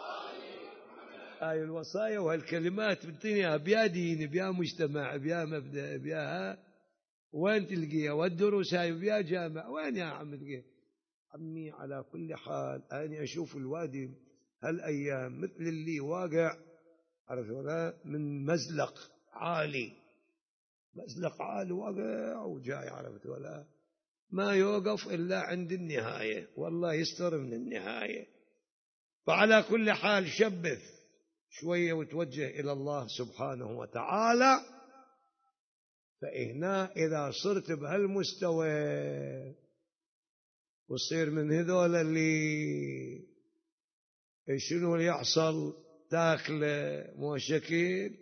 هاي الوصايا وهالكلمات بالدنيا بيا دين بيا مجتمع بيا مبدأ بيا وين تلقيها؟ والدروس هاي بيا جامع وين يا عم تلقيها؟ عمي على كل حال أنا أشوف الوادي هالأيام مثل اللي واقع عرفت ولا من مزلق عالي، مزلق عالي واقع وجاي عرفت ولا ما يوقف إلا عند النهاية، والله يستر من النهاية. فعلى كل حال شبث شوية وتوجه إلى الله سبحانه وتعالى. فإهنا إذا صرت بهالمستوى وصير من هذول اللي شنو اللي يحصل تاكل مو شكل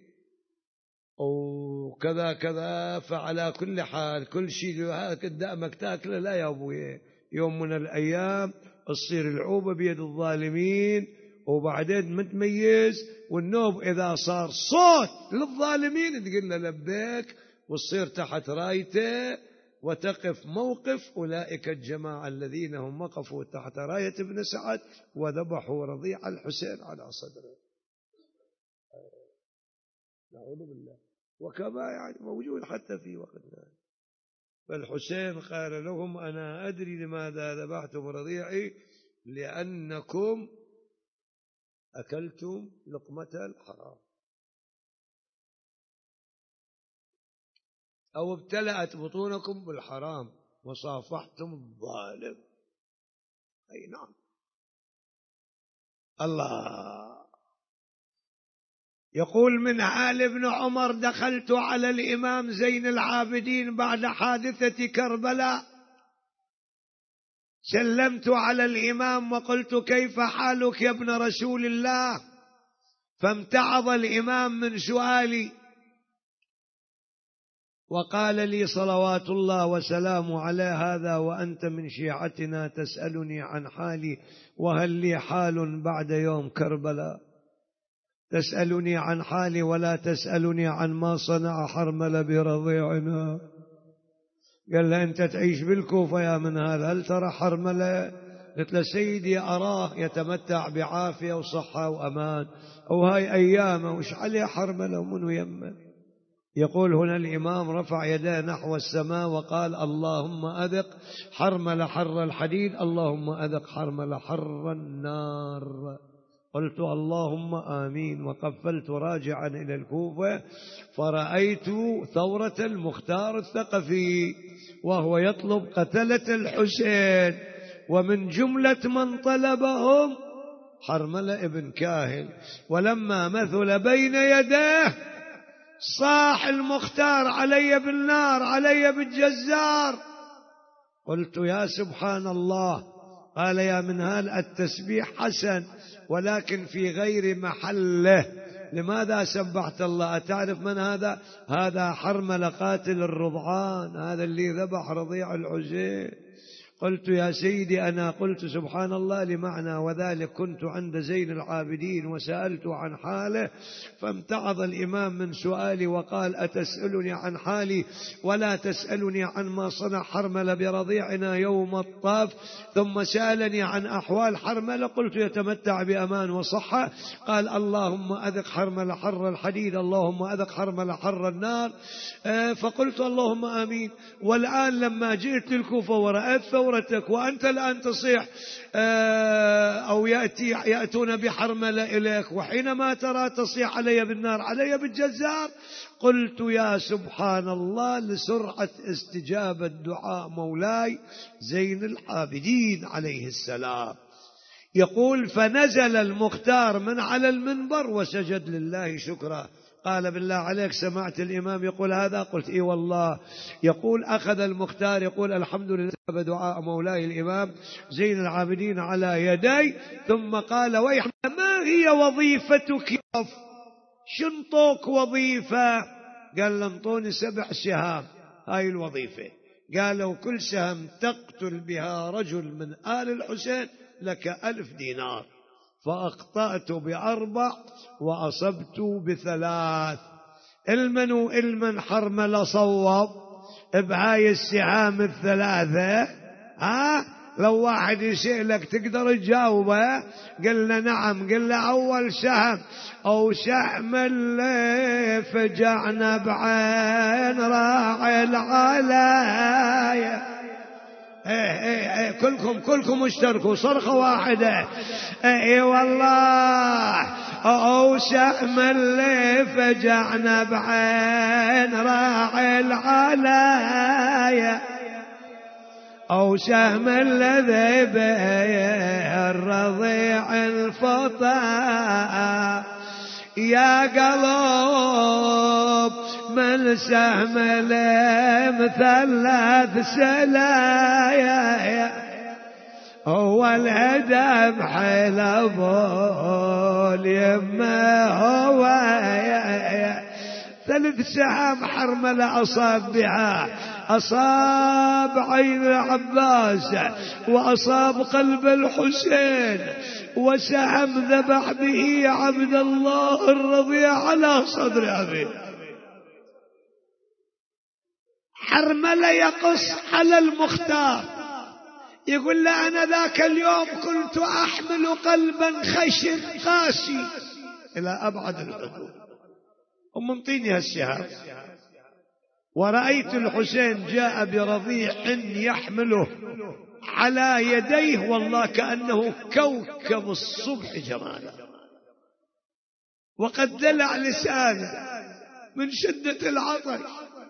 وكذا كذا، فعلى كل حال كل شيء قدامك تاكله لا يا أبوي، يوم من الأيام تصير العوبة بيد الظالمين وبعدين متميز، والنوب إذا صار صوت للظالمين تقول له لبيك وتصير تحت رايته وتقف موقف أولئك الجماعة الذين هم وقفوا تحت راية ابن سعد وذبحوا رضيع الحسين على صدره. نعوذ بالله. وكما يعني موجود حتى في وقتنا. فالحسين قال لهم أنا أدري لماذا ذبحتم رضيعي، لأنكم أكلتم لقمة الحرام أو ابتلأت بطونكم بالحرام وصافحتم الظالم. أي نعم. الله يقول من حال ابن عمر دخلت على الإمام زين العابدين بعد حادثة كربلاء، سلمت على الإمام وقلت كيف حالك يا ابن رسول الله؟ فامتعض الإمام من سؤالي وقال لي صلوات الله وسلامه على هذا وأنت من شيعتنا تسألني عن حالي وهل لي حال بعد يوم كربلاء؟ تسألني عن حالي ولا تسألني عن ما صنع حرمل برضيعنا. قال له أنت تعيش بالكوفة يا من هذا، هل ترى حرمل؟ قلت له سيدي أراه يتمتع بعافية وصحة وأمان، وهاي أيامه وش عليه حرمل ومنه يمه. يقول هنا الإمام رفع يديه نحو السماء وقال اللهم أذق حرمل حر الحديد، اللهم أذق حرمل حر النار. قلت اللهم آمين، وقفلت راجعا إلى الكوفة فرأيت ثورة المختار الثقفي وهو يطلب قتلة الحسين، ومن جملة من طلبهم حرمل ابن كاهل. ولما مثل بين يديه صاح المختار علي بالنار علي بالجزار. قلت يا سبحان الله. قال يا منهال التسبيح حسن ولكن في غير محله. لماذا سبحت الله؟ أتعرف من هذا؟ هذا حرمل قاتل الرضعان، هذا اللي ذبح رضيع الحسين. قلت يا سيدي أنا قلت سبحان الله لمعنى وذلك كنت عند زين العابدين وسألت عن حاله، فامتعض الإمام من سؤالي وقال أتسألني عن حالي ولا تسألني عن ما صنع حرمل برضيعنا يوم الطاف؟ ثم سألني عن أحوال حرمل، قلت يتمتع بأمان وصحة. قال اللهم أذق حرمل حر الحديد، اللهم أذق حرمل حر النار. فقلت اللهم آمين. والآن لما جئت للكوفة ورأيت ثورتك وأنت الآن تصيح أو يأتي يأتون بحرمل إليك، وحينما ترى تصيح علي بالنار علي بالجزار، قلت يا سبحان الله لسرعة استجابة دعاء مولاي زين العابدين عليه السلام. يقول فنزل المختار من على المنبر وسجد لله شكرا. قال بالله عليك سمعت الإمام يقول هذا؟ قلت إي والله. يقول أخذ المختار يقول الحمد لله بدعاء مولاي الإمام زين العابدين على يدي، ثم قال ويح ما هي وظيفتك؟ شنطوك وظيفة؟ قال لنطوني سبع سهام، هاي الوظيفة. قالوا كل سهم تقتل بها رجل من آل الحسين لك ألف دينار. فأخطأت بأربع وأصبت بثلاث. المن المن حرمل صوب بهاي السهام الثلاثة. ها لو واحد يسألك تقدر تجاوبه؟ قلنا نعم. قلنا أول سهم أو سهم اللي فجعنا بعين راعي العلايا. ايه ايه ايه كلكم كلكم اشتركوا صرخة واحدة. ايه والله. او سهم اللي فجعنا بعين راعي العلايا، او سهم الذي به الرضيع الفطا. يا قلب من سهم مثلث سلايا، هو الهدف حلب اليمه هو ثلاث سهام حرمل أصاب بها. أصاب عين العباس وأصاب قلب الحسين، وسهم ذبح به عبد الله الرضيع على صدر أبيه. حرمل يقص على المختار، يقول له أنا ذاك اليوم كنت أحمل قلبا خشن قاسي إلى أبعد الحدود، ومن طينها السهام. ورأيت الحسين جاء برضيع يحمله على يديه، والله كأنه كوكب الصبح جمالا، وقد دلع لسانه من شدة العطش،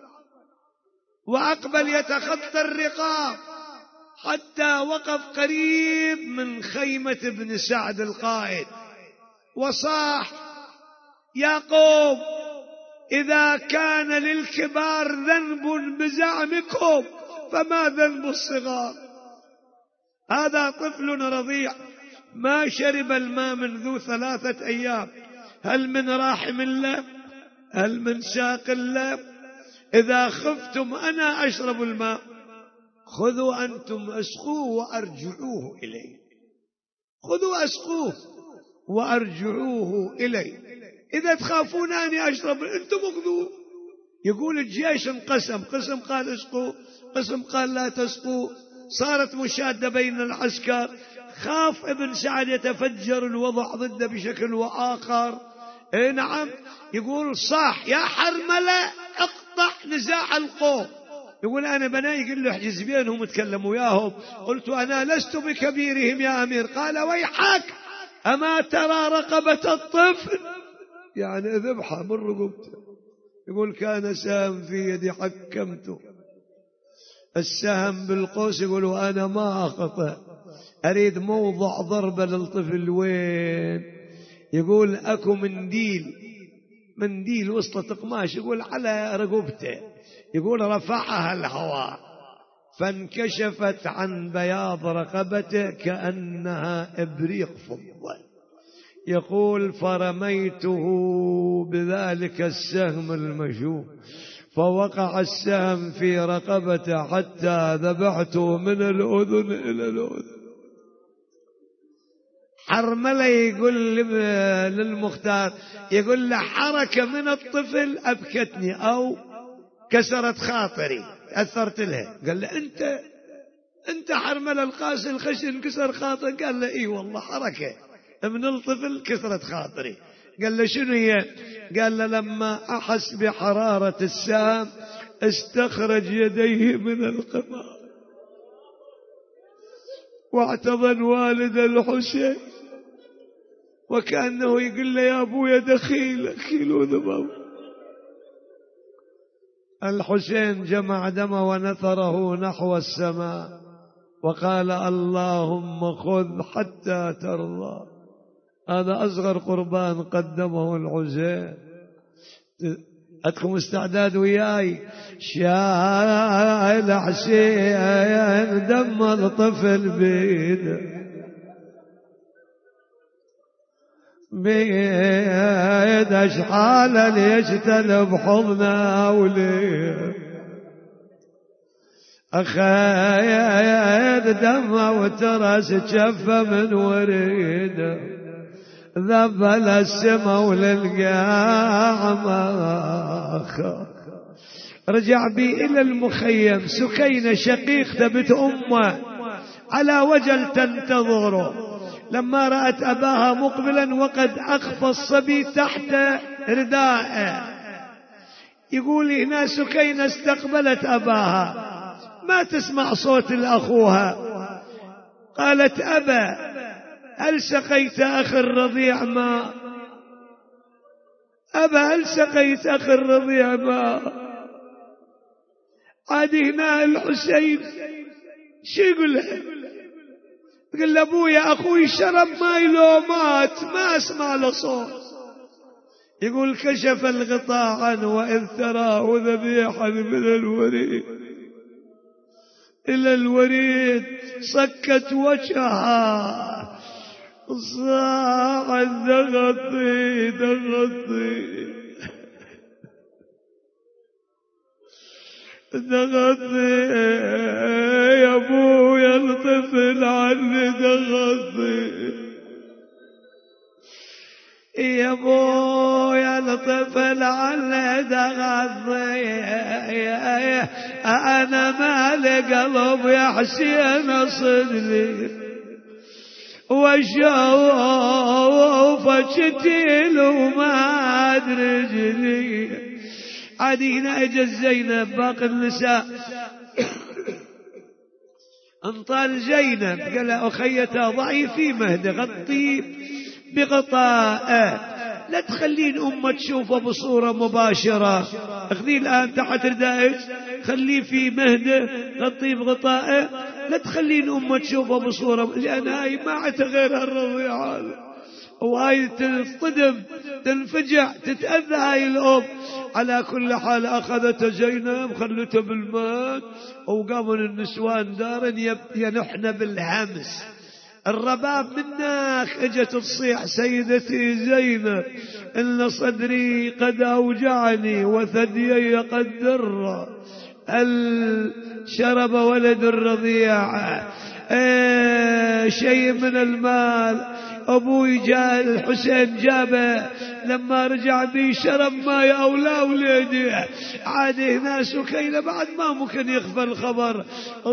وأقبل يتخطى الرقاب حتى وقف قريب من خيمة ابن سعد القائد، وصاح: يا قوم، إذا كان للكبار ذنب بزعمكم فما ذنب الصغار؟ هذا طفل رضيع ما شرب الماء منذ ثلاثة أيام، هل من راحم له؟ هل من ساق له؟ إذا خفتم أنا أشرب الماء، خذوا أنتم أسقوه وأرجعوه إلي، خذوا أسقوه وأرجعوه إلي، إذا تخافون أني أشرب أنتم أخذوه. يقول الجيش انقسم، قسم قال اسقوا، قسم قال لا تسقوا، صارت مشادة بين العسكر. خاف ابن سعد يتفجر الوضع ضده بشكل وآخر. اي نعم. يقول صاح: يا حرملة اقطع نزاع القوم. يقول أنا بناي، يقول له احجز بينهم وتكلم وياهم. قلت أنا لست بكبيرهم يا أمير. قال: ويحك، أما ترى رقبة الطفل؟ يعني ذبحة من رقبته. يقول كان سهم في يدي حكمته السهم بالقوس. يقول أنا ما أخطأ، أريد موضع ضربة للطفل وين؟ يقول أكو منديل، منديل وسط قماش، يقول على رقبته. يقول رفعها الهواء فانكشفت عن بياض رقبته كأنها إبريق فضة. يقول فرميته بذلك السهم المشوم، فوقع السهم في رقبته حتى ذبحته من الأذن إلى الأذن. حرملة يقول للمختار، يقول له حركة من الطفل أبكتني أو كسرت خاطري، أثرت لها. قال له أنت أنت حرملة القاسي الخشن كسر خاطرك؟ قال له إيه والله حركة من الطفل كسرت خاطري. قال له شنو هي؟ قال له لما أحس بحرارة السام استخرج يديه من القمار، واعتضن والد الحسين وكأنه يقول له يا أبويا دخيلك كيلو ذباب. الحسين جمع دمه ونثره نحو السماء وقال اللهم خذ حتى ترضى. هذا أصغر قربان قدمه الحسين. أدكم استعداد وياي؟ شايل حسين دم الطفل بيده، بيد اشحاله ليجتل بحضنه وليه أخيد دمه وترس جفه من وريده. ذبل السما وللقاع. رجع بي إلى المخيم، سكينة شقيقته بنت أمه على وجل تنتظره، لما رأت أباها مقبلا وقد أخفى الصبي تحت ردائه. يقول هنا سكينة استقبلت أباها، ما تسمع صوت الأخوها، قالت أبا هل سقيت أخي الرضيع ماء؟ أبا هل سقيت أخي الرضيع ماء؟ عاد هنا الحسين شو يقول له؟ قال له أبويا أخوي شرب ماي لو مات ما أسمع له صوت. يقول كشف الغطاء عنه وإذ تراه ذبيحا من الوريد إلى الوريد، صكت وجهها صاعت دغطي دغطي دغطي يا ابويا الطفل عني دغطي، يا ابويا الطفل عني دغطي، انا مالي قلب يا حسين صدري وشوفك شتيل وما ادري رجلي. عادينا اجت زينب باقي النساء انطال زينب قال اخيتها ضعي في مهده غطي بغطاء، لا تخلين امه تشوفه بصوره مباشره، اخذيه الان تحت ردائك خليه في مهده غطيه بغطائه، لا تخلين امه تشوفه بصوره، لان هاي ما عندها غير هالرضيعه وهاي تنصدم تنفجع تتأذى هاي الأم. على كل حال أخذت زينب خلته بالماء، وقاموا النسوان دارا ينحن بالهمس. الرباب منك اجت تصيح سيدتي زينب إن صدري قد أوجعني وثديي قد در، هل شرب ولد الرضيع ايه شيء من المال؟ أبوي جاء الحسين جابه لما رجع بي شرب ماء أولا وليدي. عاد هنا سكينة بعد ما ممكن يخفى الخبر،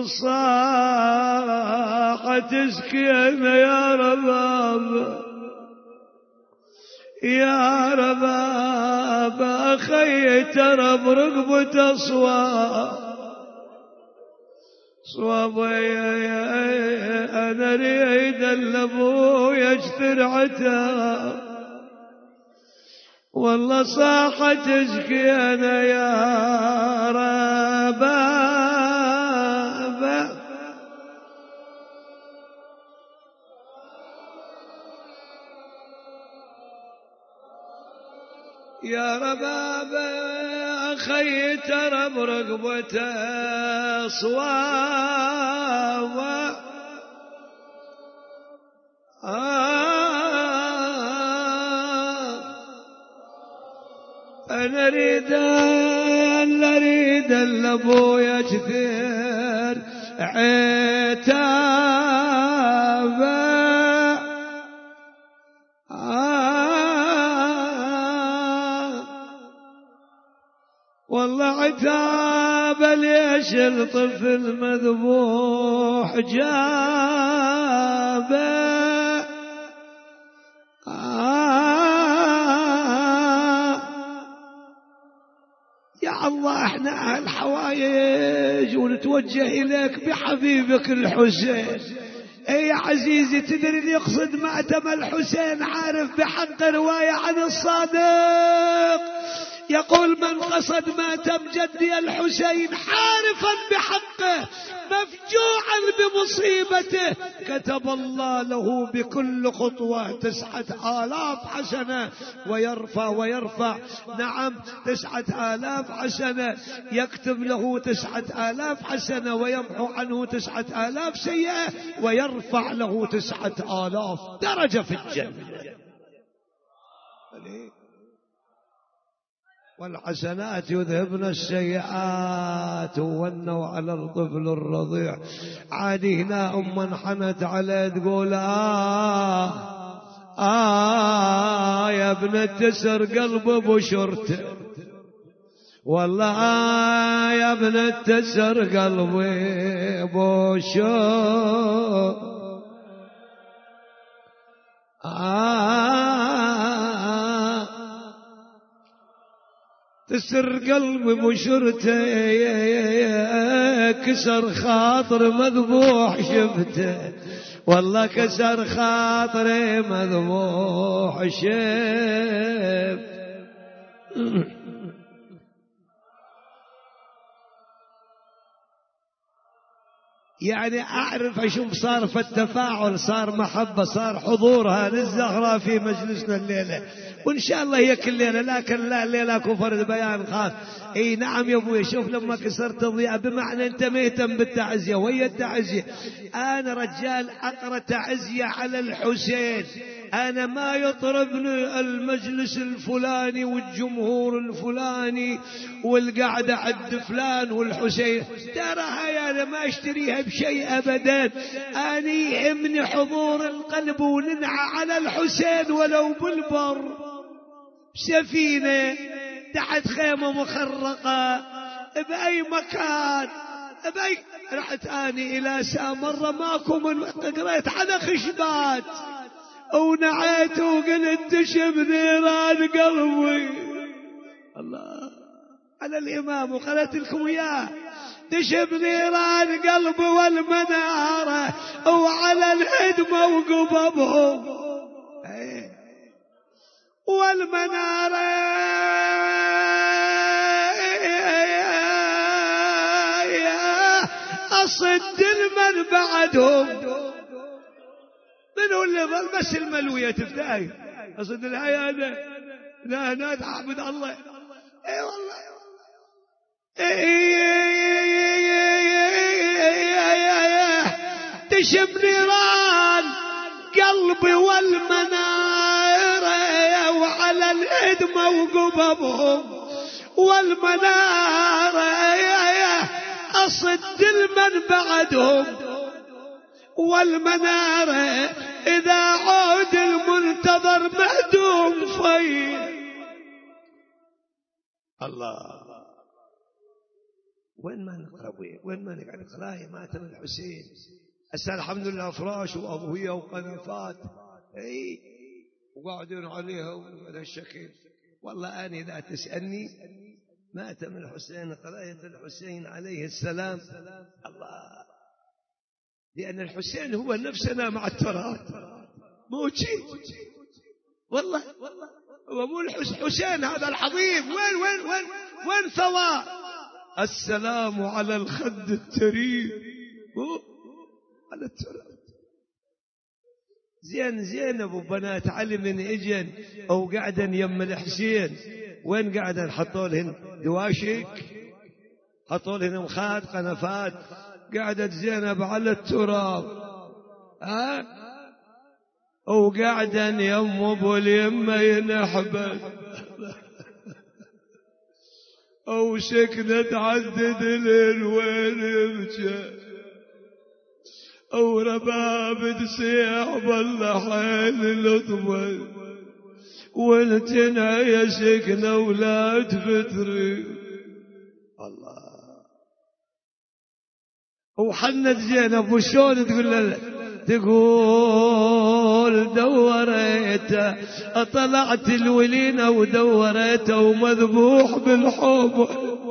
الصاحة تسكينة يا رباب يا رباب أخي ترى برقبة صواب صواب أنا ريد اللبو يجتر عتاب، والله صاحة تشكي أنا يا رباب يا رباب أخي ترى برقبته صواب آه أنا أريد أنا أريد الأبويا كثير عتاب والله عتاب ليش الطفل مذبوح جابه آه يا الله احنا اهل حوايج ونتوجه اليك بحبيبك الحسين. اي يا عزيزي تدري اللي يقصد مأتم الحسين عارف بحق رواية عن الصادق يقول من قصد ماتم جدي الحسين حارفا بحقه مفجوعا بمصيبته كتب الله له بكل خطوة تسعة آلاف حسنة ويرفع ويرفع نعم تسعة آلاف حسنة، يكتب له تسعة آلاف حسنة ويمحو عنه تسعة آلاف سيئة ويرفع له تسعة آلاف درجة في الجنة. والحسنات يذهبن السيئات وونوا على الطفل الرضيع. عاد هنا أم انحنت عليه تقول آه آه يا ابن تسر قلب بشرته والله آه يا ابن تسر قلبي بشر آه تسر قلبي بشرته كسر خاطر مذبوح شفته والله كسر خاطري مذبوح شفت يعني أعرف أشوف صار في التفاعل صار محبة صار حضورها للزهرة في مجلسنا الليلة وإن شاء الله هي كل ليلة لكن لا الليلة كفر بيان خاص. اي نعم يا ابوي شوف لما كسرت الضياء بمعنى انت مهتم بالتعزية وهي التعزية. انا رجال اقرأ تعزية على الحسين انا ما يطربني المجلس الفلاني والجمهور الفلاني والقعدة عند فلان والحسين تراها انا ما اشتريها بشيء ابدا. انا يهمني حضور القلب وننعى على الحسين ولو بالبر سفينة تحت خيمة مخرقة بأي مكان بأي. رحت اني الى سامرة ماكو من قريت على خشبات ونعيت وقلت تشب نيران قلبي الله على الامام وقالت لكم اياه تشب نيران قلبي والمنارة وعلى الهدمة وقببهم والمنارة أصد المن بعدهم من هو اللي ظل بس الملوية تفتاي أصد الهيا أنا لا أنا أعبد الله اي والله تشب نيران قلبي والمنارة وعلى الهدمة وقببهم والمنارة أصد المن بعدهم والمنارة إذا عود المنتظر مهدوم في الله. وين ما نقرأ وين ما نقعد نقرأ ماتم الحسين هسه الحمد لله فراش وأضوية وقنفات اي وقاعدين عليها وهذا الشكل. والله أنا إذا تسألني ماتم الحسين قراية الحسين عليه السلام الله لأن الحسين هو نفسنا مع التراب مو شيء والله هو مو الحسين هذا العظيم وين وين وين وين ثوى السلام على الخد التريب على التراب. زين زينب وبنات علي من اجن او قعدن يم الحسين وين قعدن حطوا لهن دواشك حطوا لهن مخاد قنفات قعدت زينب على التراب ها او قعدن يم ابو اليمه ينحبل او سكنت عدد الليل وين يبكى او رباب تسيح باللحين الاطول والتنع يا سكنه ولا تفتري الله. وحنت زينب وشون تقول له تقول دوريته طلعت الولينه ودوريته ومذبوح بالحب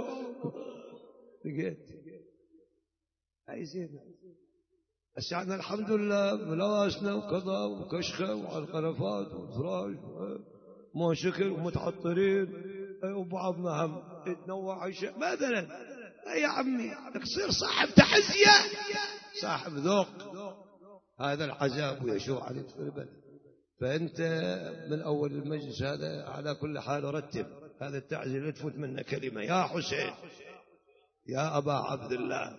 لقيت هاي زينب. هسه الحمد لله ملاسنا وكذا وكشخه وعلى القنفات والفراش مو شكل ومتعطرين وبعضنا هم يتنوع اشياء مثلا يا عمي تصير صاحب تعزيه صاحب ذوق. هذا العذاب ويشوع عليك في البلد. فانت من اول المجلس هذا على كل حال رتب هذا التعزيه لا تفوت منه كلمه يا حسين يا ابا عبد الله.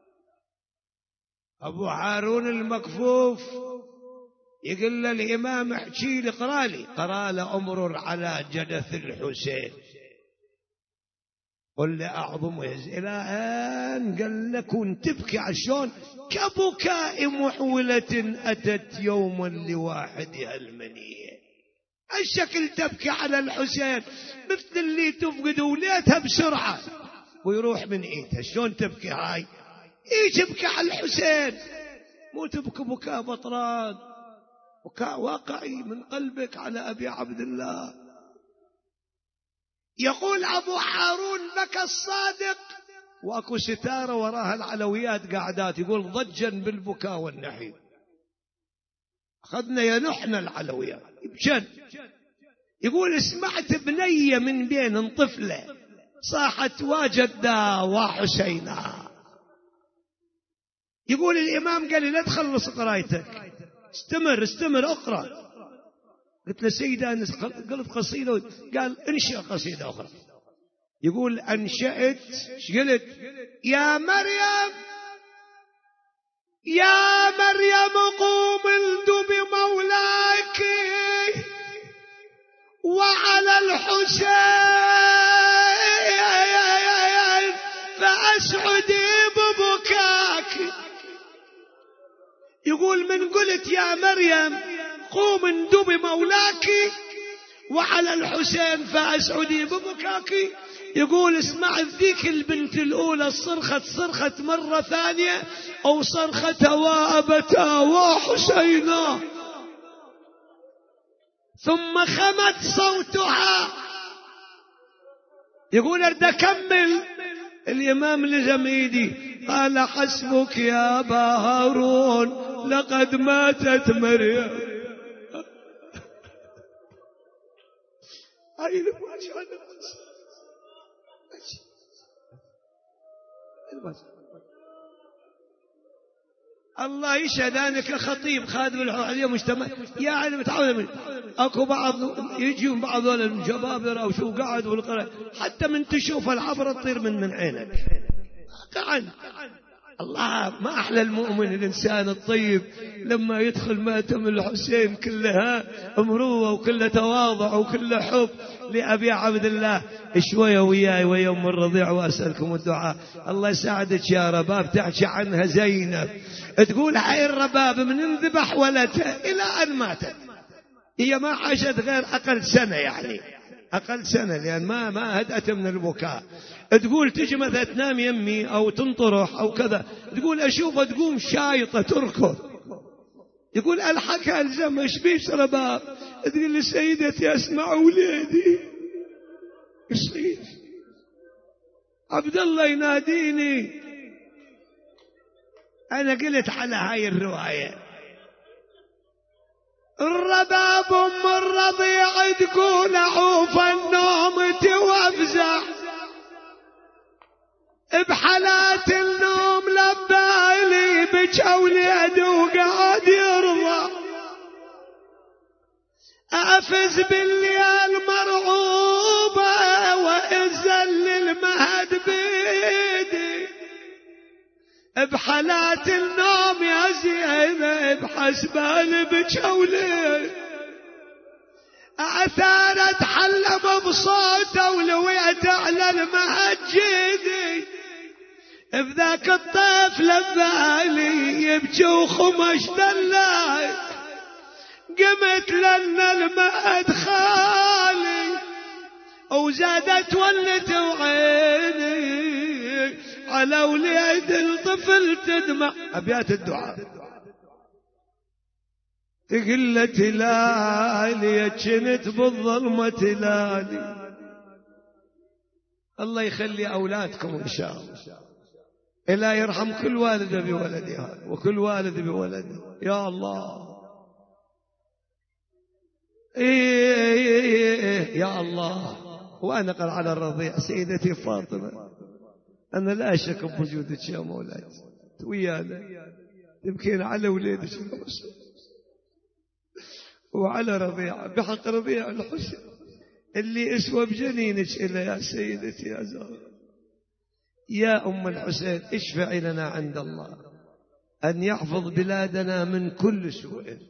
أبو هارون المكفوف يقول له الإمام احكي لي قرأ لي قرأ له أمرر على جدث الحسين قل أعظم إلى أن قال لكن تبكي عشان كبكاء محولة أتت يوما لواحدها المنية. الشكل تبكي على الحسين مثل اللي تفقد وليتها بسرعة ويروح من إيدها. شلون تبكي هاي؟ إيه تبكي على الحسين، مو تبكي بكاء بطران، بكاء واقعي من قلبك على أبي عبد الله. يقول أبو هارون بكى الصادق وأكو ستارة وراها العلويات قاعدات، يقول ضجا بالبكاء والنحيب. أخذنا ينحنا العلويات بجن. يقول سمعت بنية من بين طفلة صاحت واجدا وحسينا. يقول الإمام قال لي لا تخلص قرايتك، استمر استمر اقرأ. قلت له سيدة أنا قلت قصيدة، قال انشئ قصيدة أخرى. يقول أنشأت قلت يا مريم يا مريم قوم الدب مولاك وعلى الحسين فأسعدي ببكاك. يقول من قلت يا مريم قوم اندب مولاك وعلى الحسين فأسعدي ببكاك، يقول اسمع ذيك البنت الأولى صرخت صرخة مرة ثانية أو صرخة وأبتا وحسينا، ثم خمت صوتها. يقول أرد أكمل. الإمام لزم إيدي قال حسبك يا أبا هارون لقد ماتت مريم. هاي الله يشهد أنا كخطيب خادم اليوم مجتمع يعني متعود من أكو بعض يجون بعض الجبابرة أو شو قاعد والقرآن حتى من تشوف العبرة تطير من من عينك. قعد الله ما أحلى المؤمن الإنسان الطيب لما يدخل ماتم الحسين كلها مروة وكله تواضع وكله حب لأبي عبد الله. شوية وياي ويوم الرضيع وأسألكم الدعاء. الله يساعدك يا رباب. تحكي عنها زينب تقول هاي الرباب من انذبح ولدها إلى أن ماتت هي ما عاشت غير أقل سنة، يعني أقل سنة لأن ما ما هدأت من البكاء. تقول تجي مثلا تنام يمي أو تنطرح أو كذا، تقول أشوفها تقوم شايطة تركض. يقول ألحق ألزم إيش بيش رباب؟ تقول لي سيدتي أسمع وليدي يصير عبد الله يناديني. أنا قلت على هاي الرواية الرباب أم الرضيع تقول أعوف النوم توفزع بحالات النوم لبالي بجا وليد وقعد يرضى أفز بالليل مرعوبة وإزل المهد بيدي بحالات النوم يا زينب حسبان بجا وليد أثارت حلم بصوته ولويت على المهد جيدي بذاك الطيف لبالي يبكي وخمش دلاي قمت لنا المهد خالي وزادت ولت وعيني على وليد الطفل تدمع. أبيات الدعاء تقل تلالي كنت بالظلمة تلالي. الله يخلي أولادكم إن شاء الله. إلا يرحم كل والدة بولدها وكل والد بولده يا الله. إيه إيه إيه يا الله. وأنا قل على الرضيع سيدتي فاطمة أنا لا أشك بوجودك يا مولاي ويانا يمكن على وليدك وعلى رضيع بحق رضيع الحسين اللي اسوى بجنينك إلا يا سيدتي يا زهرة. يا أم الحسين اشفعي لنا عند الله أن يحفظ بلادنا من كل سوء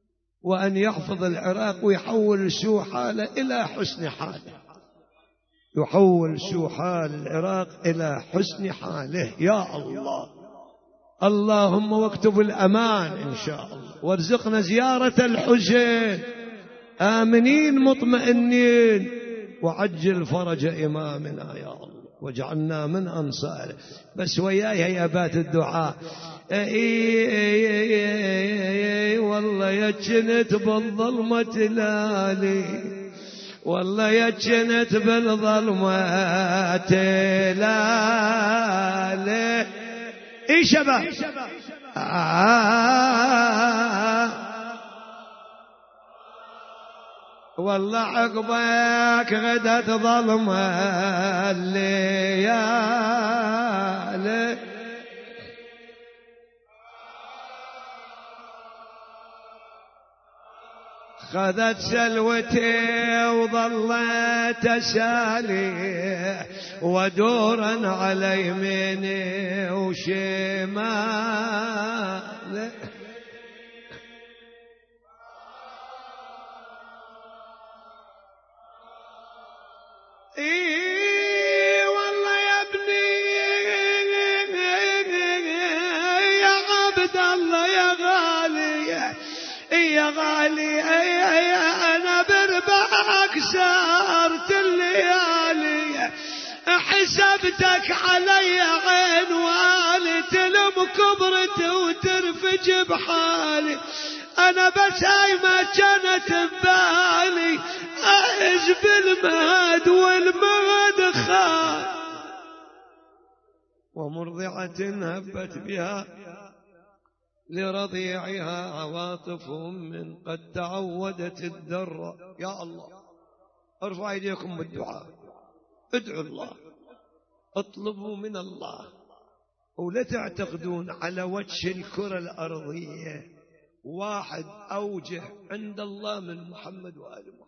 وأن يحفظ العراق ويحول سوء حاله إلى حسن حاله يحول سوء حال العراق إلى حسن حاله يا الله. اللهم واكتب الأمان إن شاء الله، وارزقنا زيارة الحسين آمنين مطمئنين، وعجل فرج إمامنا يا الله، واجعلنا من أنصاره. بس وياي يا بات الدعاء. اي اي والله يا جنت بالظلمة تلالي، والله يا جنت بالظلمة تلالي. اي شباب آه والله عقبك غدت ظلمة الليالي. خذت سلوتي وظلت أسالي، ودورا على يميني وشمالي. إيه والله يا ابني يا عبد الله يا غالي يا غالي، أنا بربعك سهرت الليالي، حسبتك علي عين والي، تلم كبرت وترفج بحالي. أنا بس هاي ما كانت ببالي، أعز بالمهد والمهد خال، ومرضعة هبت بها لرضيعها عواطف من قد تعودت الدر. يا الله ارفع ايديكم بالدعاء، ادعوا الله، اطلبوا من الله، ولا تعتقدون على وجه الكرة الأرضية واحد أوجه عند الله من محمد وآل محمد.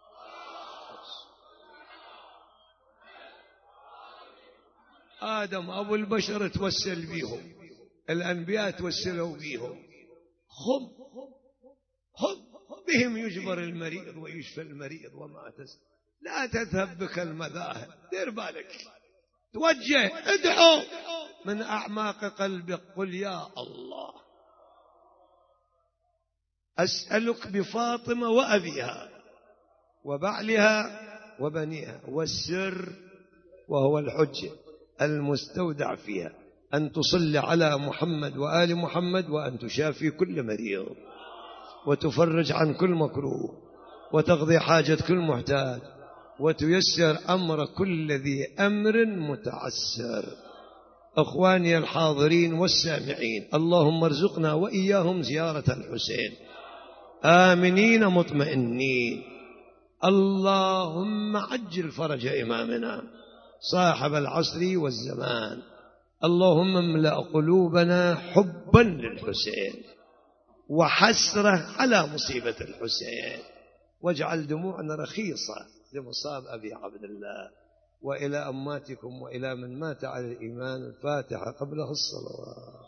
آدم أبو البشر توسل بيهم، الأنبياء توسلوا بيهم، خذ خذ بهم يجبر المريض ويشفى المريض وما تسأل. لا تذهب بك المذاهب، دير بالك، توجه، ادعو من أعماق قلبك، قل يا الله أسألك بفاطمة وأبيها وبعلها وبنيها والسر وهو الحجة المستودع فيها، أن تصلي على محمد وآل محمد، وأن تشافي كل مريض، وتفرج عن كل مكروه، وتقضي حاجة كل محتاج، وتيسر أمر كل ذي أمر متعسر. أخواني الحاضرين والسامعين، اللهم ارزقنا وإياهم زيارة الحسين آمنين مطمئنين. اللهم عجل فرج إمامنا صاحب العصر والزمان. اللهم املأ قلوبنا حبا للحسين وحسرة على مصيبة الحسين، واجعل دموعنا رخيصة لمصاب أبي عبد الله. وإلى أماتكم وإلى من مات على الإيمان الفاتحة قبله الصلوات.